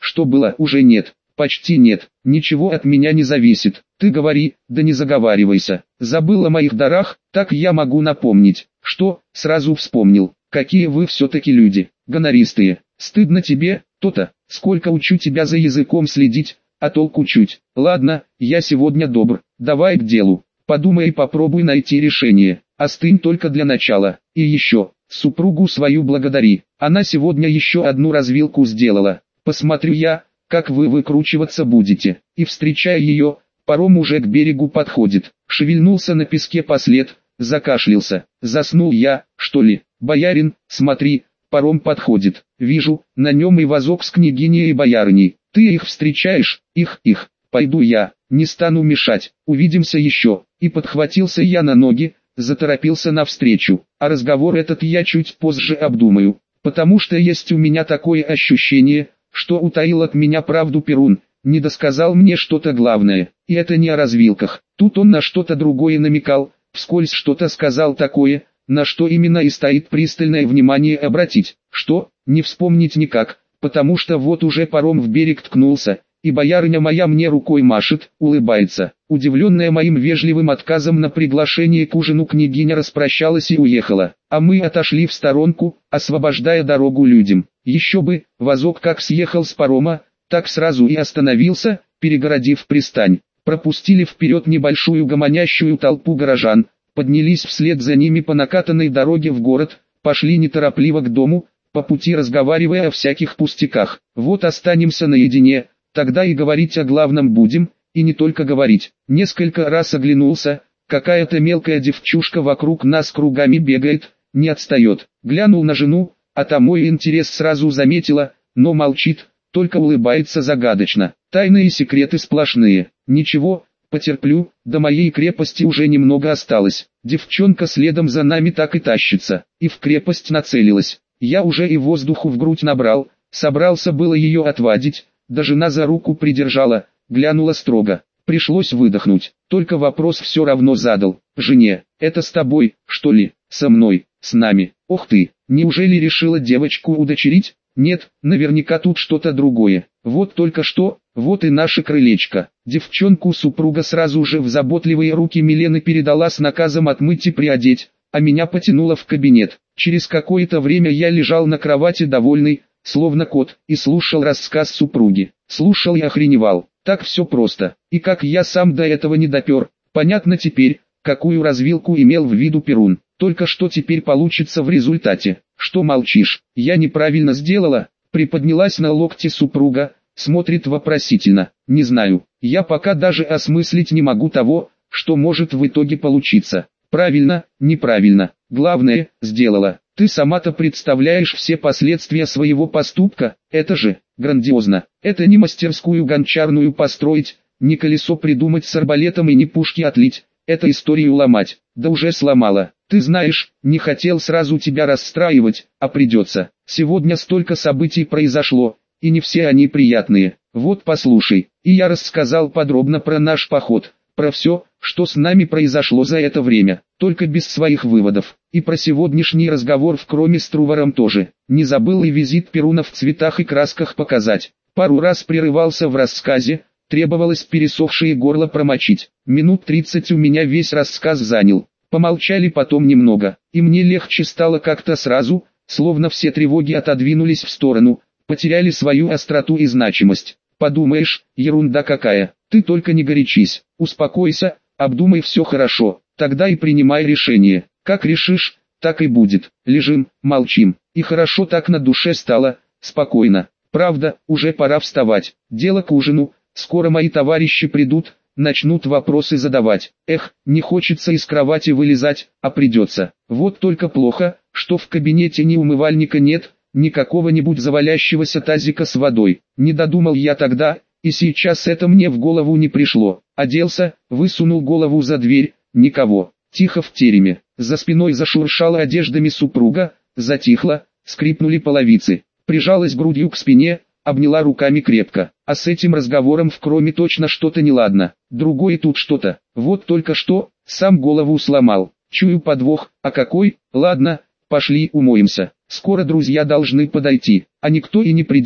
Что было, уже нет. Почти нет. Ничего от меня не зависит. Ты говори, да не заговаривайся. Забыл о моих дарах, так я могу напомнить. Что? Сразу вспомнил. Какие вы все-таки люди. Гонористые. Стыдно тебе, то-то. Сколько учу тебя за языком следить, а толку чуть. Ладно, я сегодня добр. Давай к делу. Подумай и попробуй найти решение. Остынь только для начала. И еще, супругу свою благодари. Она сегодня еще одну развилку сделала. Посмотрю я, как вы выкручиваться будете. И встречая ее, паром уже к берегу подходит. Шевельнулся на песке послед, закашлялся. Заснул я, что ли? Боярин, смотри, паром подходит. Вижу, на нем и вазок с княгиней и боярыней. Ты их встречаешь? Их, их. Пойду я, не стану мешать. Увидимся еще. И подхватился я на ноги, заторопился навстречу. А разговор этот я чуть позже обдумаю. Потому что есть у меня такое ощущение, что утаил от меня правду Перун, не досказал мне что-то главное. И это не о развилках. Тут он на что-то другое намекал, вскользь что-то сказал такое, на что именно и стоит пристальное внимание обратить. Что? Не вспомнить никак, потому что вот уже паром в берег ткнулся, и боярыня моя мне рукой машет, улыбается. Удивленная моим вежливым отказом на приглашение к ужину, княгиня распрощалась и уехала, а мы отошли в сторонку, освобождая дорогу людям. Еще бы, вазок как съехал с парома, так сразу и остановился, перегородив пристань. Пропустили вперед небольшую гомонящую толпу горожан, поднялись вслед за ними по накатанной дороге в город, пошли неторопливо к дому, по пути разговаривая о всяких пустяках. Вот останемся наедине, тогда и говорить о главном будем, и не только говорить. Несколько раз оглянулся, какая-то мелкая девчушка вокруг нас кругами бегает, не отстает. Глянул на жену, а та мой интерес сразу заметила, но молчит, только улыбается загадочно. Тайны и секреты сплошные. Ничего, потерплю, до моей крепости уже немного осталось. Девчонка следом за нами так и тащится, и в крепость нацелилась. Я уже и воздуху в грудь набрал, собрался было ее отвадить, да жена за руку придержала, глянула строго. Пришлось выдохнуть, только вопрос все равно задал. Жене, это с тобой, что ли? Со мной, с нами. Ох ты, неужели решила девочку удочерить? Нет, наверняка тут что-то другое. Вот только что, вот и наше крылечко. Девчонку супруга сразу же в заботливые руки Милены передала с наказом отмыть и приодеть, а меня потянуло в кабинет. Через какое-то время я лежал на кровати довольный, словно кот, и слушал рассказ супруги. Слушал и охреневал. Так все просто. И как я сам до этого не допер. Понятно теперь, какую развилку имел в виду Перун. Только что теперь получится в результате? Что молчишь? Я неправильно сделала? Приподнялась на локте супруга, смотрит вопросительно. Не знаю. Я пока даже осмыслить не могу того, что может в итоге получиться. Правильно, неправильно. Главное, сделала. Ты сама-то представляешь все последствия своего поступка? Это же грандиозно. Это не мастерскую гончарную построить, не колесо придумать с арбалетом и не пушки отлить. Это историю ломать. Да уже сломала. Ты знаешь, не хотел сразу тебя расстраивать, а придется. Сегодня столько событий произошло, и не все они приятные. Вот послушай. И я рассказал подробно про наш поход, про все, что с нами произошло за это время, только без своих выводов. И про сегодняшний разговор в Кроме с Труваром тоже. Не забыл и визит Перуна в цветах и красках показать. Пару раз прерывался в рассказе, требовалось пересохшее горло промочить. Минут тридцать у меня весь рассказ занял. Помолчали потом немного, и мне легче стало как-то сразу, словно все тревоги отодвинулись в сторону, потеряли свою остроту и значимость. Подумаешь, ерунда какая, ты только не горячись, успокойся, обдумай все хорошо, тогда и принимай решение. Как решишь, так и будет. Лежим, молчим, и хорошо так на душе стало, спокойно. Правда, уже пора вставать, дело к ужину, скоро мои товарищи придут, начнут вопросы задавать. Эх, не хочется из кровати вылезать, а придется. Вот только плохо, что в кабинете ни умывальника нет, ни какого-нибудь завалящегося тазика с водой. Не додумал я тогда, и сейчас это мне в голову не пришло. Оделся, высунул голову за дверь, никого. Тихо в тереме. За спиной зашуршала одеждами супруга, затихла, скрипнули половицы. Прижалась грудью к спине, обняла руками крепко. А с этим разговором в Кроме точно что-то неладно. Другое тут что-то. Вот только что, сам голову сломал. Чую подвох, а какой? Ладно, пошли умоемся. Скоро друзья должны подойти, а никто и не придет,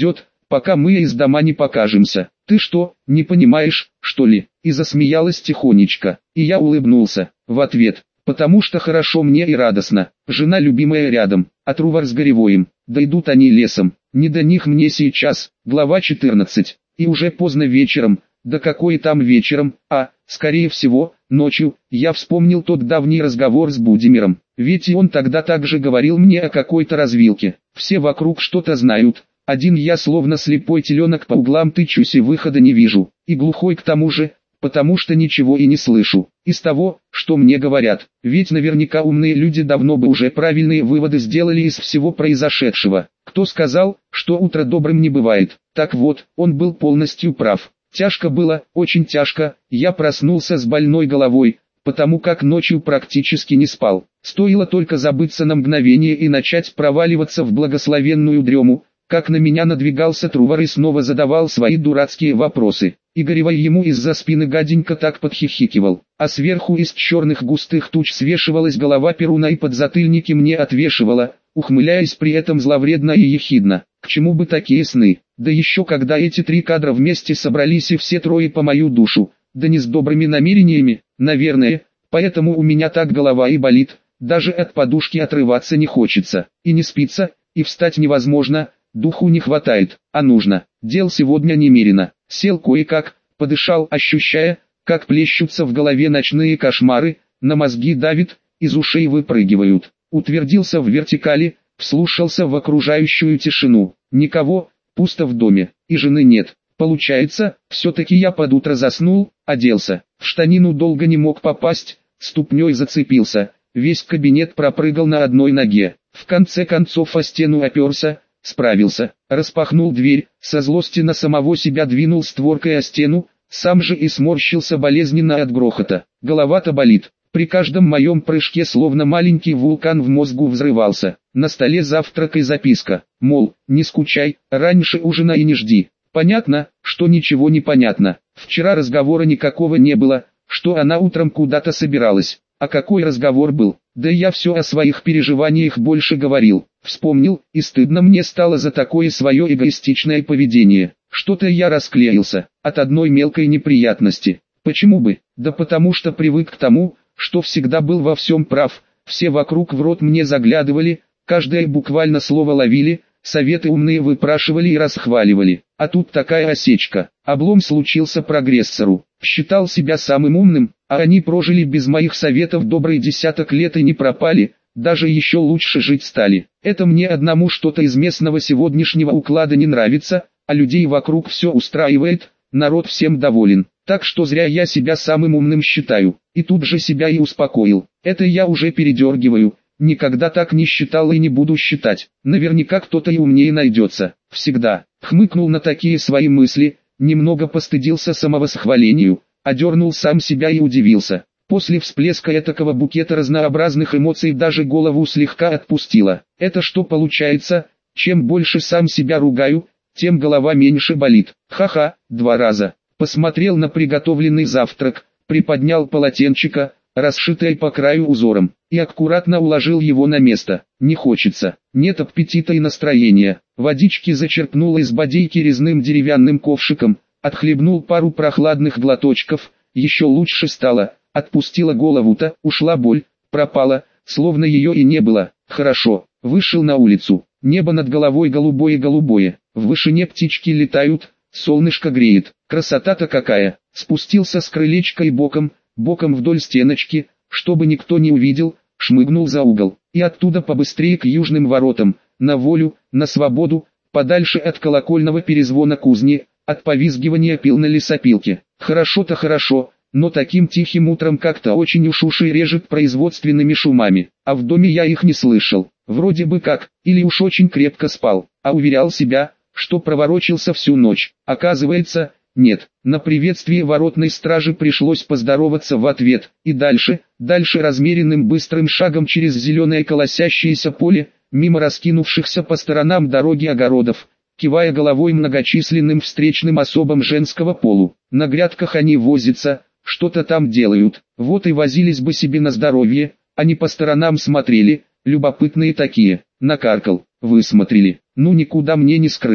пока мы из дома не покажемся. Ты что, не понимаешь, что ли? И засмеялась тихонечко, и я улыбнулся в ответ, потому что хорошо мне и радостно. Жена любимая рядом, а Трувор с Горевоем, да идут они лесом, не до них мне сейчас. Глава четырнадцать. И уже поздно вечером, да какой там вечером, а, скорее всего, ночью, я вспомнил тот давний разговор с Будимиром, ведь и он тогда также говорил мне о какой-то развилке. Все вокруг что-то знают, один я словно слепой теленок по углам тычусь и выхода не вижу, и глухой к тому же, потому что ничего и не слышу из того, что мне говорят, ведь наверняка умные люди давно бы уже правильные выводы сделали из всего произошедшего. Кто сказал, что утро добрым не бывает? Так вот, он был полностью прав. Тяжко было, очень тяжко, я проснулся с больной головой, потому как ночью практически не спал. Стоило только забыться на мгновение и начать проваливаться в благословенную дрему, как на меня надвигался Трувор и снова задавал свои дурацкие вопросы. Игоревой ему из-за спины гаденько так подхихикивал, а сверху из черных густых туч свешивалась голова Перуна и подзатыльники мне отвешивала, ухмыляясь при этом зловредно и ехидно. К чему бы такие сны? Да еще когда эти три кадра вместе собрались и все трое по мою душу, да не с добрыми намерениями, наверное, поэтому у меня так голова и болит, даже от подушки отрываться не хочется, и не спится, и встать невозможно, духу не хватает, а нужно. Дел сегодня немерено. Сел кое-как, подышал, ощущая, как плещутся в голове ночные кошмары, на мозги давит, из ушей выпрыгивают. Утвердился в вертикали, вслушался в окружающую тишину. Никого, пусто в доме, и жены нет. Получается, все-таки я под утро заснул, оделся. В штанину долго не мог попасть, ступней зацепился, весь кабинет пропрыгал на одной ноге. В конце концов о стену оперся, справился, распахнул дверь, со злости на самого себя двинул створкой о стену, сам же и сморщился болезненно от грохота. Голова-то болит. При каждом моем прыжке словно маленький вулкан в мозгу взрывался. На столе завтрак и записка, мол, не скучай, раньше ужина и не жди. Понятно, что ничего не понятно. Вчера разговора никакого не было, что она утром куда-то собиралась. А какой разговор был? Да я все о своих переживаниях больше говорил. Вспомнил, и стыдно мне стало за такое свое эгоистичное поведение. Что-то я расклеился, от одной мелкой неприятности. Почему бы? Да потому что привык к тому, что всегда был во всем прав. Все вокруг в рот мне заглядывали, каждое буквально слово ловили, советы умные выпрашивали и расхваливали. А тут такая осечка. Облом случился прогрессору. Считал себя самым умным, а они прожили без моих советов добрый десяток лет и не пропали, даже еще лучше жить стали. Это мне одному что-то из местного сегодняшнего уклада не нравится, а людей вокруг все устраивает, народ всем доволен. Так что зря я себя самым умным считаю. И тут же себя и успокоил. Это я уже передергиваю. Никогда так не считал и не буду считать. Наверняка кто-то и умнее найдется. Всегда. Хмыкнул на такие свои мысли, немного постыдился самовосхвалению, одернул сам себя и удивился. После всплеска этакого букета разнообразных эмоций даже голову слегка отпустило. Это что получается? Чем больше сам себя ругаю, тем голова меньше болит. Ха-ха, два раза. Посмотрел на приготовленный завтрак, приподнял полотенчика, расшитое по краю узором, и аккуратно уложил его на место. Не хочется, нет аппетита и настроения. Водички зачерпнул из бодейки резным деревянным ковшиком, отхлебнул пару прохладных глоточков, еще лучше стало, отпустила голову-то, ушла боль, пропала, словно ее и не было. Хорошо, вышел на улицу, небо над головой голубое-голубое, в вышине птички летают, солнышко греет, красота-то какая. Спустился с крылечка и боком, боком вдоль стеночки, чтобы никто не увидел, шмыгнул за угол, и оттуда побыстрее к южным воротам, на волю, на свободу, подальше от колокольного перезвона кузни, от повизгивания пил на лесопилке. Хорошо-то хорошо, но таким тихим утром как-то очень уж уши режет производственными шумами, а в доме я их не слышал, вроде бы как, или уж очень крепко спал, а уверял себя, что проворочился всю ночь. Оказывается, нет. На приветствие воротной стражи пришлось поздороваться в ответ, и дальше, дальше размеренным быстрым шагом через зеленое колосящееся поле, мимо раскинувшихся по сторонам дороги огородов, кивая головой многочисленным встречным особам женского полу. На грядках они возятся, что-то там делают, вот и возились бы себе на здоровье, они по сторонам смотрели, любопытные такие. Накаркал, высмотрели, ну никуда мне не скрыться.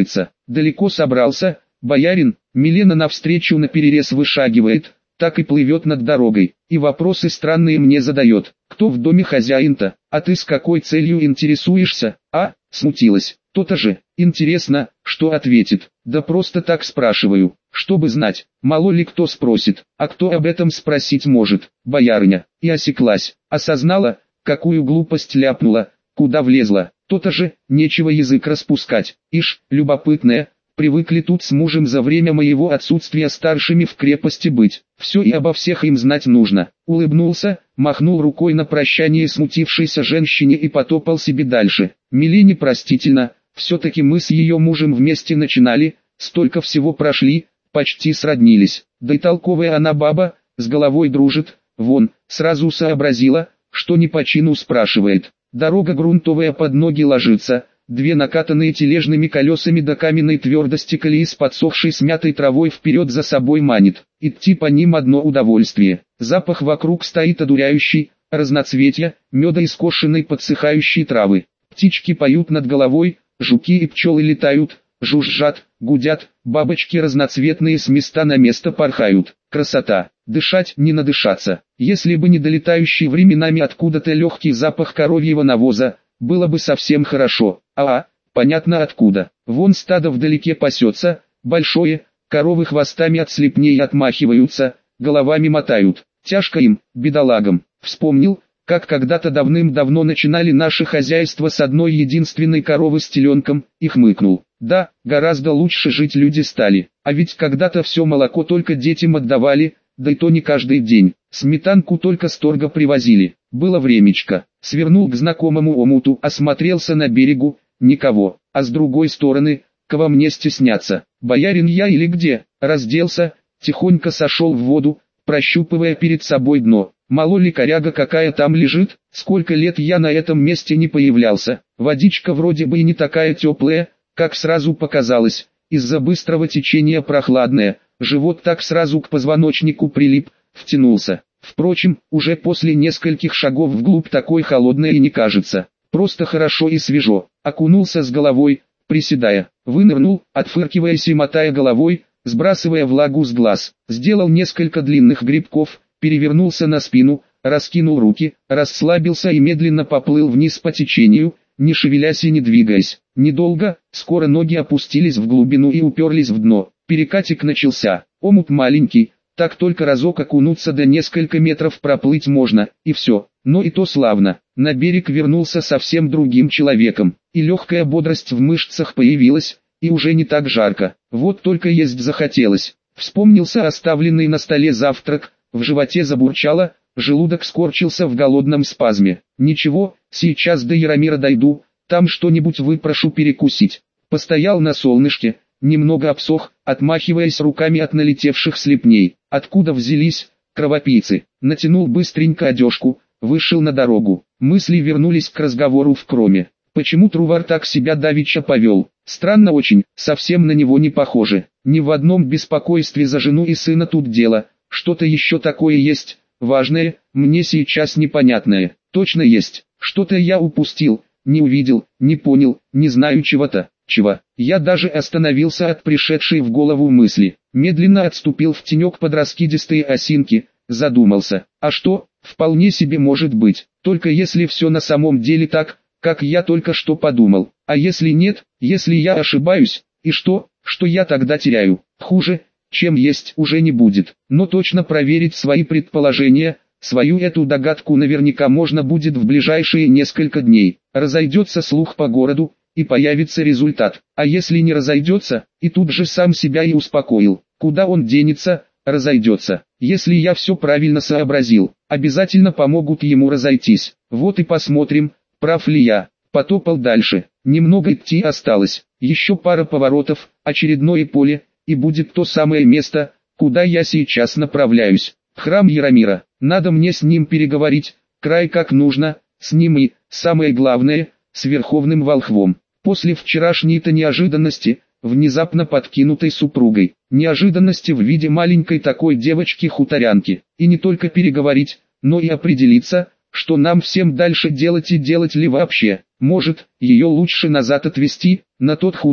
далеко собрался, боярин? Милена навстречу наперерез вышагивает, так и плывет над дорогой, и вопросы странные мне задает. Кто в доме хозяин-то, а ты с какой целью интересуешься, а? Смутилась. То-то же, интересно, что ответит. Да просто так спрашиваю, чтобы знать, мало ли кто спросит, а кто об этом спросить может, боярыня. И осеклась, осознала, какую глупость ляпнула, куда влезла. То-то же, нечего язык распускать. Ишь, любопытная, привыкли тут с мужем за время моего отсутствия старшими в крепости быть. Все и обо всех им знать нужно. Улыбнулся, махнул рукой на прощание смутившейся женщине и потопал себе дальше. Милене простительно, все-таки мы с ее мужем вместе начинали, столько всего прошли, почти сроднились. Да и толковая она баба, с головой дружит, вон, сразу сообразила, что не по чину спрашивает. Дорога грунтовая под ноги ложится, две накатанные тележными колесами до каменной твердости колеи с подсохшей смятой травой вперед за собой манит. Идти по ним одно удовольствие. Запах вокруг стоит одуряющий, разноцветья, меда и скошенной подсыхающей травы. Птички поют над головой, жуки и пчелы летают, жужжат, гудят, бабочки разноцветные с места на место порхают. Красота, дышать не надышаться. Если бы не долетающий временами откуда-то легкий запах коровьего навоза, было бы совсем хорошо. А, понятно откуда. Вон стадо вдалеке пасется, большое, коровы хвостами от слепней отмахиваются, головами мотают. Тяжко им, бедолагам. Вспомнил, как когда-то давным-давно начинали наше хозяйство с одной единственной коровы с теленком, и хмыкнул. Да, гораздо лучше жить люди стали. А ведь когда-то все молоко только детям отдавали, да и то не каждый день. Сметанку только с торга привозили. Было времечко. Свернул к знакомому омуту, осмотрелся на берегу, никого. А с другой стороны, кого мне стесняться? Боярин я или где? Разделся, тихонько сошел в воду, прощупывая перед собой дно. Мало ли коряга какая там лежит, сколько лет я на этом месте не появлялся. Водичка вроде бы и не такая теплая, как сразу показалось, из-за быстрого течения прохладная, живот так сразу к позвоночнику прилип, втянулся. Впрочем, уже после нескольких шагов вглубь такой холодной и не кажется, просто хорошо и свежо. Окунулся с головой, приседая, вынырнул, отфыркиваясь и мотая головой, сбрасывая влагу с глаз, сделал несколько длинных грибков, перевернулся на спину, раскинул руки, расслабился и медленно поплыл вниз по течению, не шевелясь и не двигаясь. Недолго, скоро ноги опустились в глубину и уперлись в дно. Перекатик начался, омут маленький, так только разок окунуться до несколько метров проплыть можно, и все. Но и то славно. На берег вернулся совсем другим человеком, и легкая бодрость в мышцах появилась, и уже не так жарко. Вот только есть захотелось. Вспомнился оставленный на столе завтрак, в животе забурчало, желудок скорчился в голодном спазме. Ничего, сейчас до Яромира дойду, там что-нибудь выпрошу перекусить. Постоял на солнышке, немного обсох, отмахиваясь руками от налетевших слепней. Откуда взялись кровопийцы? Натянул быстренько одежку, вышел на дорогу. Мысли вернулись к разговору в кроме. Почему Трувар так себя давеча повел? Странно очень, совсем на него не похоже. Ни в одном беспокойстве за жену и сына тут дело. Что-то еще такое есть, важное, мне сейчас непонятное. Точно есть, что-то я упустил, не увидел, не понял, не знаю чего-то. Чего? Я даже остановился от пришедшей в голову мысли. Медленно отступил в тенек под раскидистые осинки, задумался. А что? Вполне себе может быть. Только если все на самом деле так, как я только что подумал. А если нет, если я ошибаюсь, и что, что я тогда теряю? Хуже, чем есть, уже не будет. Но точно проверить свои предположения, свою эту догадку наверняка можно будет в ближайшие несколько дней. Разойдется слух по городу, и появится результат. А если не разойдется, и тут же сам себя и успокоил. Куда он денется, разойдется. Если я все правильно сообразил, обязательно помогут ему разойтись. Вот и посмотрим, прав ли я. Потопал дальше. Немного идти осталось. Еще пара поворотов, очередное поле, и будет то самое место, куда я сейчас направляюсь. Храм Яромира. Надо мне с ним переговорить, край как нужно, с ним и, самое главное, с Верховным Волхвом. После вчерашней-то неожиданности, внезапно подкинутой супругой, неожиданности в виде маленькой такой девочки-хуторянки, и не только переговорить, но и определиться, что нам всем дальше делать и делать ли вообще. Может, ее лучше назад отвезти, на тот хутор,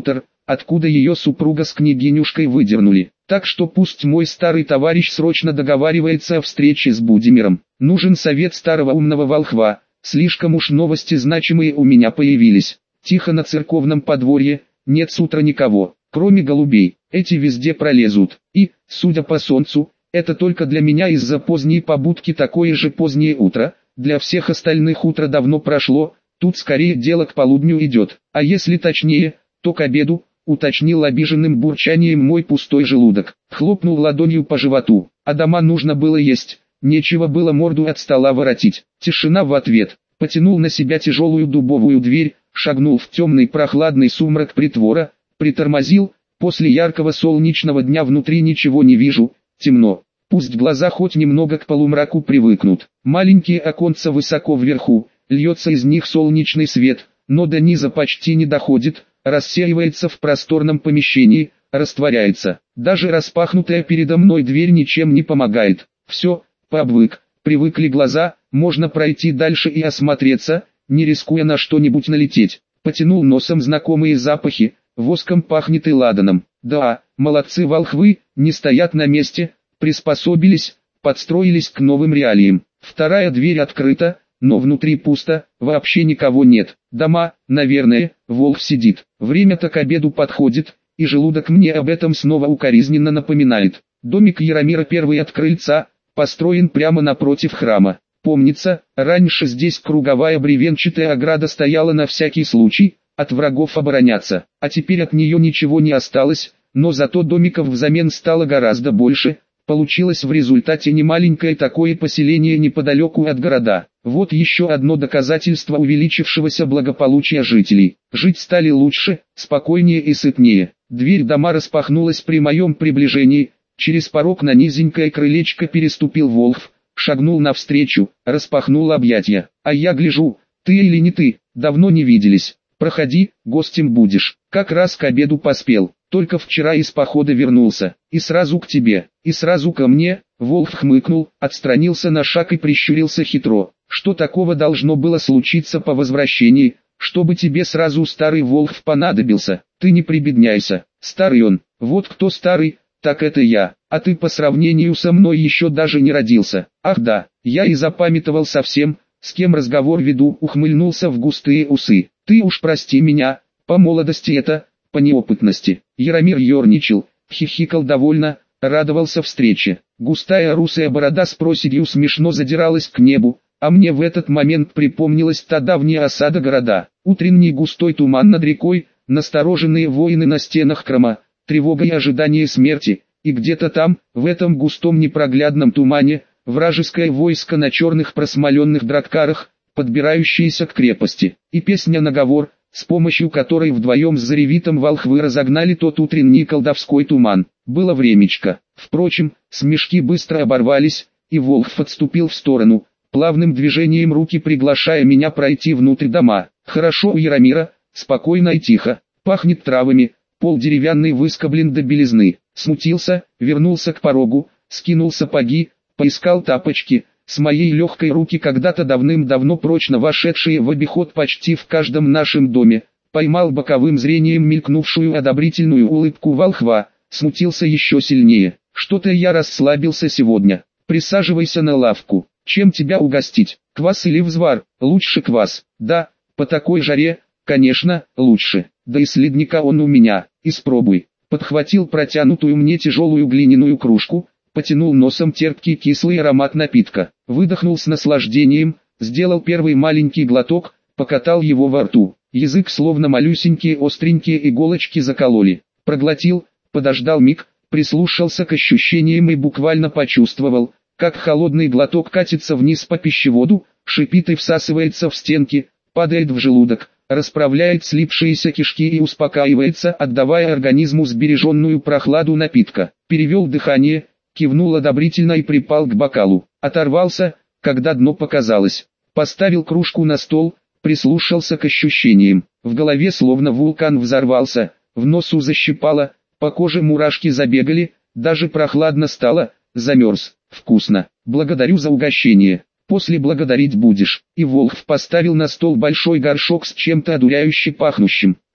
откуда ее супруга с княгинюшкой выдернули. Так что пусть мой старый товарищ срочно договаривается о встрече с Будимиром. Нужен совет старого умного волхва, слишком уж новости значимые у меня появились. Тихо на церковном подворье, нет с утра никого, кроме голубей, эти везде пролезут. И, судя по солнцу, это только для меня из-за поздней побудки такое же позднее утро, для всех остальных утро давно прошло, тут скорее дело к полудню идет, а если точнее, то к обеду, уточнил обиженным бурчанием мой пустой желудок, хлопнул ладонью по животу, а дома нужно было есть, нечего было морду от стола воротить. Тишина в ответ, потянул на себя тяжелую дубовую дверь, шагнул в темный прохладный сумрак притвора, притормозил, после яркого солнечного дня внутри ничего не вижу, темно. Пусть глаза хоть немного к полумраку привыкнут. Маленькие оконца высоко вверху, льется из них солнечный свет, но до низа почти не доходит, рассеивается в просторном помещении, растворяется. Даже распахнутая передо мной дверь ничем не помогает. Все, пообвык, привыкли глаза, можно пройти дальше и осмотреться, не рискуя на что-нибудь налететь. Потянул носом знакомые запахи, воском пахнет и ладаном. Да, молодцы волхвы, не стоят на месте, приспособились, подстроились к новым реалиям. Вторая дверь открыта, но внутри пусто, вообще никого нет. Дома, наверное, волк сидит. Время-то к обеду подходит, и желудок мне об этом снова укоризненно напоминает. Домик Яромира Первый от крыльца, построен прямо напротив храма. Помнится, раньше здесь круговая бревенчатая ограда стояла на всякий случай, от врагов обороняться, а теперь от нее ничего не осталось, но зато домиков взамен стало гораздо больше. Получилось в результате немаленькое такое поселение неподалеку от города. Вот еще одно доказательство увеличившегося благополучия жителей. Жить стали лучше, спокойнее и сытнее. Дверь дома распахнулась при моем приближении, через порог на низенькое крылечко переступил волхв, шагнул навстречу, распахнул объятия. А я гляжу, ты или не ты, давно не виделись. Проходи, гостем будешь. Как раз к обеду поспел. Только вчера из похода вернулся, и сразу к тебе, и сразу ко мне. Волк хмыкнул, отстранился на шаг и прищурился хитро. Что такого должно было случиться по возвращении, чтобы тебе сразу старый волк понадобился? Ты не прибедняйся, старый он, вот кто старый, так это я, а ты по сравнению со мной еще даже не родился. Ах да, я и запамятовал совсем, с кем разговор веду, ухмыльнулся в густые усы. Ты уж прости меня, по молодости это, по неопытности. Яромир ерничал, хихикал довольно, радовался встрече. Густая русая борода с проседью смешно задиралась к небу, а мне в этот момент припомнилась та давняя осада города. Утренний густой туман над рекой, настороженные воины на стенах храма, тревога и ожидание смерти, и где-то там, в этом густом непроглядном тумане, вражеское войско на черных просмоленных драккарах, подбирающиеся к крепости. И песня-наговор, с помощью которой вдвоем с Заревитом волхвы разогнали тот утренний колдовской туман. Было времечко. Впрочем, смешки быстро оборвались, и волхв отступил в сторону, плавным движением руки приглашая меня пройти внутрь дома. Хорошо у Яромира, спокойно и тихо, пахнет травами, пол деревянный выскоблен до белизны. Смутился, вернулся к порогу, скинул сапоги, поискал тапочки. С моей легкой руки когда-то давным-давно прочно вошедшие в обиход почти в каждом нашем доме, поймал боковым зрением мелькнувшую одобрительную улыбку волхва, смутился еще сильнее. Что-то я расслабился сегодня. Присаживайся на лавку. Чем тебя угостить? Квас или взвар? Лучше квас. Да, по такой жаре, конечно, лучше. Да и с ледника он у меня, испробуй. Подхватил протянутую мне тяжелую глиняную кружку, потянул носом терпкий кислый аромат напитка, выдохнул с наслаждением, сделал первый маленький глоток, покатал его во рту. Язык словно малюсенькие остренькие иголочки закололи. Проглотил, подождал миг, прислушался к ощущениям и буквально почувствовал, как холодный глоток катится вниз по пищеводу, шипит и всасывается в стенки, падает в желудок, расправляет слипшиеся кишки и успокаивается, отдавая организму сбереженную прохладу напитка. Перевел дыхание, кивнул одобрительно и припал к бокалу. Оторвался, когда дно показалось. Поставил кружку на стол, прислушался к ощущениям. В голове словно вулкан взорвался, в носу защипало, по коже мурашки забегали, даже прохладно стало, замерз. Вкусно. Благодарю за угощение. После благодарить будешь. И волхв поставил на стол большой горшок с чем-то одуряюще пахнущим.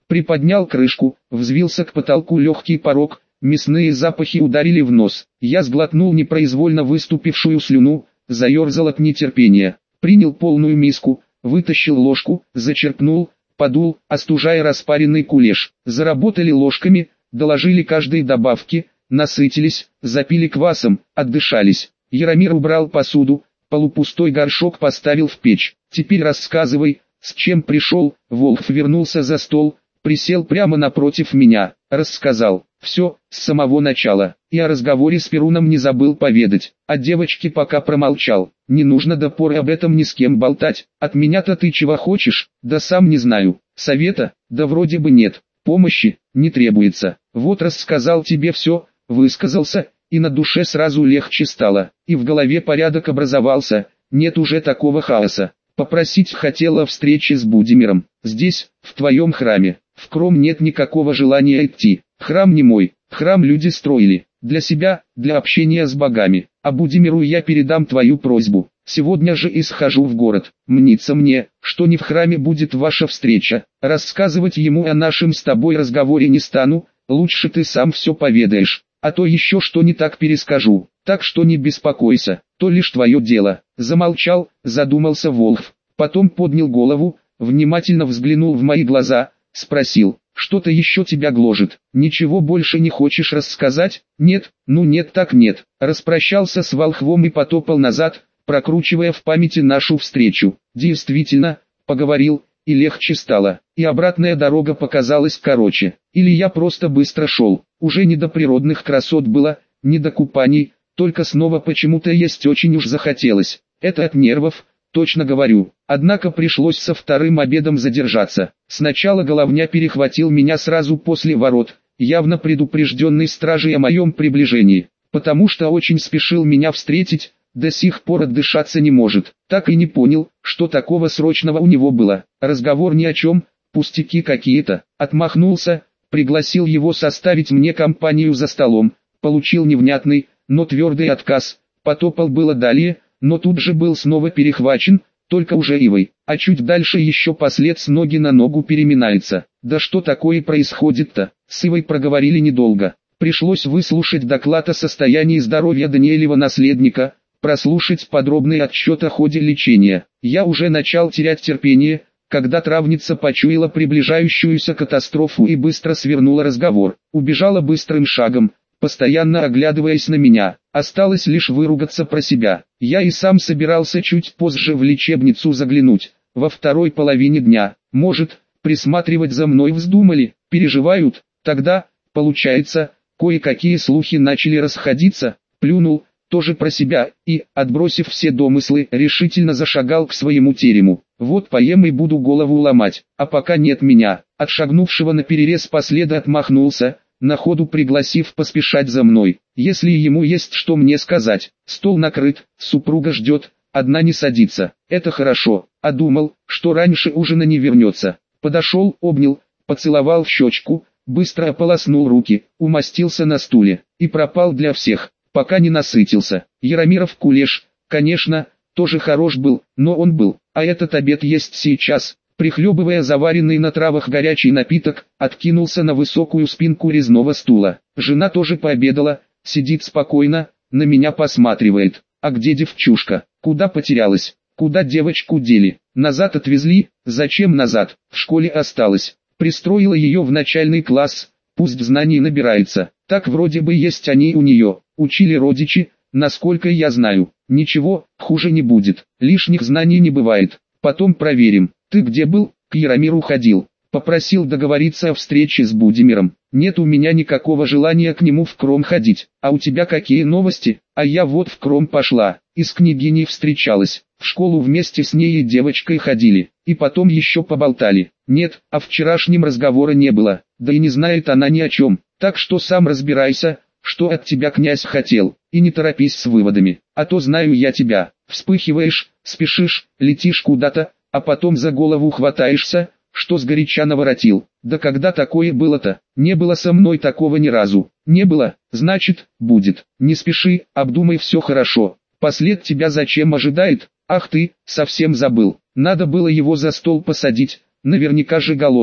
Приподнял крышку, взвился к потолку легкий порог, мясные запахи ударили в нос. Я сглотнул непроизвольно выступившую слюну, заерзал от нетерпения. Принял полную миску, вытащил ложку, зачерпнул, подул, остужая распаренный кулеш. Заработали ложками, доложили каждой добавки, насытились, запили квасом, отдышались. Яромир убрал посуду, полупустой горшок поставил в печь. Теперь рассказывай, с чем пришел. Волхв вернулся за стол, присел прямо напротив меня, рассказал. Все, с самого начала. И о разговоре с Перуном не забыл поведать. О девочке пока промолчал. Не нужно до поры об этом ни с кем болтать. От меня-то ты чего хочешь? Да сам не знаю. Совета? Да вроде бы нет. Помощи? Не требуется. Вот рассказал тебе все, высказался, и на душе сразу легче стало. И в голове порядок образовался, нет уже такого хаоса. Попросить хотела встречи с Будимиром. Здесь, в твоем храме. В Кром нет никакого желания идти. Храм не мой, храм люди строили. Для себя, для общения с богами. А Будимиру я передам твою просьбу. Сегодня же и схожу в город. Мнится мне, что не в храме будет ваша встреча. Рассказывать ему о нашем с тобой разговоре не стану. Лучше ты сам все поведаешь. А то еще что не так перескажу. Так что не беспокойся, то лишь твое дело. Замолчал, задумался Волхв. Потом поднял голову, внимательно взглянул в мои глаза, спросил: что-то еще тебя гложет? Ничего больше не хочешь рассказать? Нет, ну нет так нет. Распрощался с волхвом и потопал назад, прокручивая в памяти нашу встречу. Действительно, поговорил, и легче стало. И обратная дорога показалась короче. Или я просто быстро шел. Уже не до природных красот было, не до купаний, только снова почему-то есть очень уж захотелось. Это от нервов, точно говорю. Однако пришлось со вторым обедом задержаться. Сначала головня перехватил меня сразу после ворот, явно предупрежденный стражей о моем приближении, потому что очень спешил меня встретить, до сих пор отдышаться не может. Так и не понял, что такого срочного у него было. Разговор ни о чем, пустяки какие-то. Отмахнулся, пригласил его составить мне компанию за столом, получил невнятный, но твердый отказ, потопал было далее, но тут же был снова перехвачен, только уже ивой, а чуть дальше еще послед с ноги на ногу переминается. Да что такое происходит-то? С ивой проговорили недолго. Пришлось выслушать доклад о состоянии здоровья Даниэлева наследника, прослушать подробный отчет о ходе лечения. Я уже начал терять терпение, когда травница почуяла приближающуюся катастрофу и быстро свернула разговор. Убежала быстрым шагом, постоянно оглядываясь на меня. Осталось лишь выругаться про себя. Я и сам собирался чуть позже в лечебницу заглянуть, во второй половине дня. Может, присматривать за мной вздумали, переживают. Тогда, получается, кое-какие слухи начали расходиться. Плюнул, тоже про себя, и, отбросив все домыслы, решительно зашагал к своему терему. Вот поем и буду голову ломать, а пока нет меня. От шагнувшего наперерез последа отмахнулся, на ходу пригласив поспешать за мной. Если ему есть что мне сказать. Стол накрыт, супруга ждет, одна не садится. Это хорошо, а думал, что раньше ужина не вернется. Подошел, обнял, поцеловал в щечку, быстро ополоснул руки, умостился на стуле и пропал для всех, пока не насытился. Яромиров кулеш, конечно, тоже хорош был, но он был, а этот обед есть сейчас. Прихлебывая заваренный на травах горячий напиток, откинулся на высокую спинку резного стула. Жена тоже пообедала, сидит спокойно, на меня посматривает. А где девчушка? Куда потерялась? Куда девочку дели? Назад отвезли? Зачем назад? В школе осталась. Пристроила ее в начальный класс, пусть знаний набирается. Так вроде бы есть они у нее. Учили родичи, насколько я знаю. Ничего, хуже не будет. Лишних знаний не бывает. Потом проверим. Ты где был? К Яромиру ходил. Попросил договориться о встрече с Будимиром. Нет у меня никакого желания к нему в Кром ходить. А у тебя какие новости? А я вот в Кром пошла. И с княгиней встречалась. В школу вместе с ней и девочкой ходили. И потом еще поболтали. Нет, о вчерашнем разговора не было. Да и не знает она ни о чем. Так что сам разбирайся, что от тебя князь хотел. И не торопись с выводами. А то знаю я тебя. Вспыхиваешь, спешишь, летишь куда-то, а потом за голову хватаешься, что сгоряча наворотил. Да когда такое было-то? Не было со мной такого ни разу. Не было, значит, будет. Не спеши, обдумай все хорошо. Послед тебя зачем ожидает? Ах ты, совсем забыл. Надо было его за стол посадить, наверняка же голодный.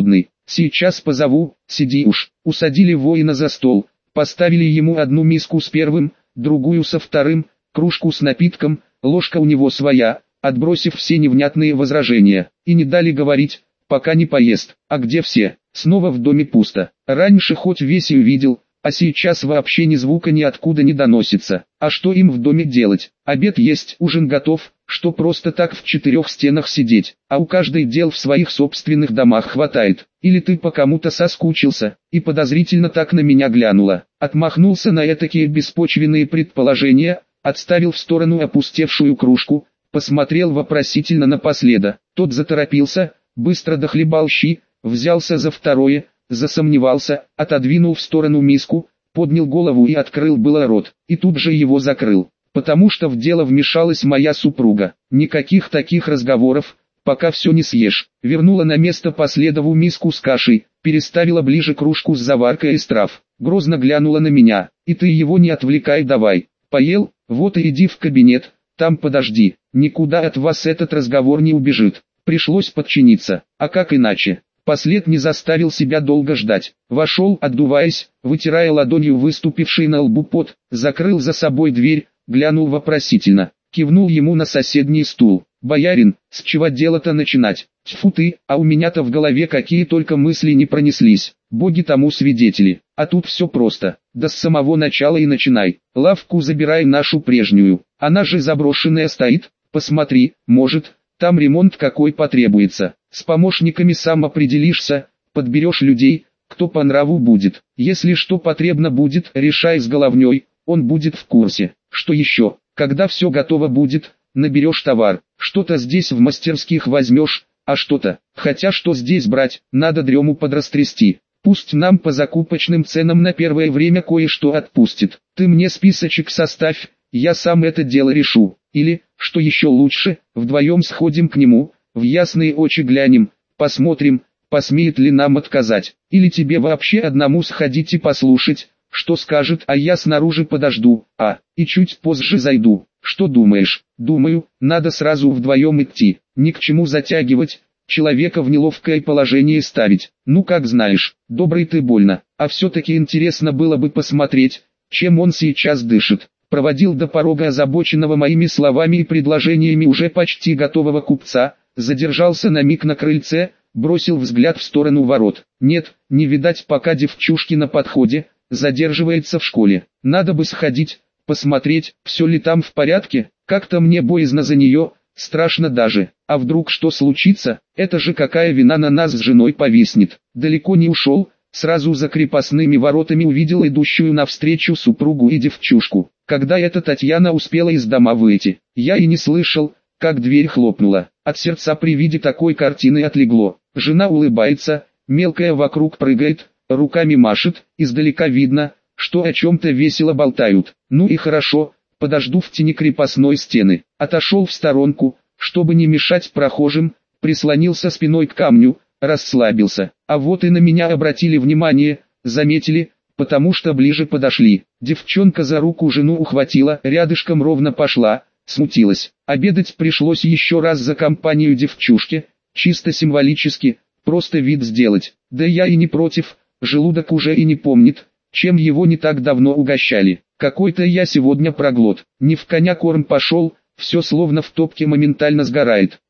сейчас позову, сиди уж. Усадили воина за стол, поставили ему одну миску с первым, другую со вторым, кружку с напитком, ложка у него своя, отбросив все невнятные возражения, и не дали говорить, пока не поест. А где все? Снова в доме пусто. Раньше хоть весь и увидел, а сейчас вообще ни звука ниоткуда не доносится. А что им в доме делать? Обед есть, ужин готов, что просто так в четырех стенах сидеть, а у каждой дел в своих собственных домах хватает. Или ты по кому-то соскучился, и подозрительно так на меня глянула. Отмахнулся на этакие беспочвенные предположения, отставил в сторону опустевшую кружку, посмотрел вопросительно на последа. Тот заторопился, быстро дохлебал щи, взялся за второе, засомневался, отодвинул в сторону миску, поднял голову и открыл было рот, и тут же его закрыл, потому что в дело вмешалась моя супруга. Никаких таких разговоров, пока все не съешь. Вернула на место последову миску с кашей, переставила ближе кружку с заваркой из трав, грозно глянула на меня: и ты его не отвлекай давай. Поел? Вот и иди в кабинет, там подожди, никуда от вас этот разговор не убежит. Пришлось подчиниться, а как иначе? Послед не заставил себя долго ждать. Вошел, отдуваясь, вытирая ладонью выступивший на лбу пот, закрыл за собой дверь, глянул вопросительно, кивнул ему на соседний стул. «Боярин, с чего дело-то начинать? Тьфу ты, а у меня-то в голове какие только мысли не пронеслись, боги тому свидетели. А тут все просто, да с самого начала и начинай. Лавку забирай нашу прежнюю, она же заброшенная стоит, посмотри, может, там ремонт какой потребуется. С помощниками сам определишься, подберешь людей, кто по нраву будет. Если что потребно будет, решай с головней, он будет в курсе. Что еще, когда все готово будет, наберешь товар, что-то здесь в мастерских возьмешь, а что-то, хотя что здесь брать, надо дрему подрастрясти. Пусть нам по закупочным ценам на первое время кое-что отпустит. Ты мне списочек составь, я сам это дело решу. Или, что еще лучше, вдвоем сходим к нему, в ясные очи глянем, посмотрим, посмеет ли нам отказать. Или тебе вообще одному сходить и послушать, что скажет, а я снаружи подожду, а, и чуть позже зайду. Что думаешь? Думаю, надо сразу вдвоем идти, ни к чему затягивать, человека в неловкое положение ставить. Ну как знаешь, добрый ты больно, а все-таки интересно было бы посмотреть, чем он сейчас дышит. Проводил до порога озабоченного моими словами и предложениями уже почти готового купца, задержался на миг на крыльце, бросил взгляд в сторону ворот. Нет, не видать пока девчушки на подходе, задерживается в школе. Надо бы сходить, посмотреть, все ли там в порядке, как-то мне боязно за нее, страшно даже. А вдруг что случится, это же какая вина на нас с женой повиснет. Далеко не ушел, сразу за крепостными воротами увидел идущую навстречу супругу и девчушку. Когда эта Татьяна успела из дома выйти, я и не слышал, как дверь хлопнула. От сердца при виде такой картины отлегло. Жена улыбается, мелкая вокруг прыгает, руками машет, издалека видно, что о чем-то весело болтают. Ну и хорошо, подожду в тени крепостной стены. Отошел в сторонку, чтобы не мешать прохожим, прислонился спиной к камню, расслабился. А вот и на меня обратили внимание, заметили, потому что ближе подошли. Девчонка за руку жену ухватила, рядышком ровно пошла, смутилась. Обедать пришлось еще раз за компанию девчушки, чисто символически, просто вид сделать. Да я и не против, желудок уже и не помнит, чем его не так давно угощали. Какой-то я сегодня проглот, не в коня корм пошел, все словно в топке моментально сгорает.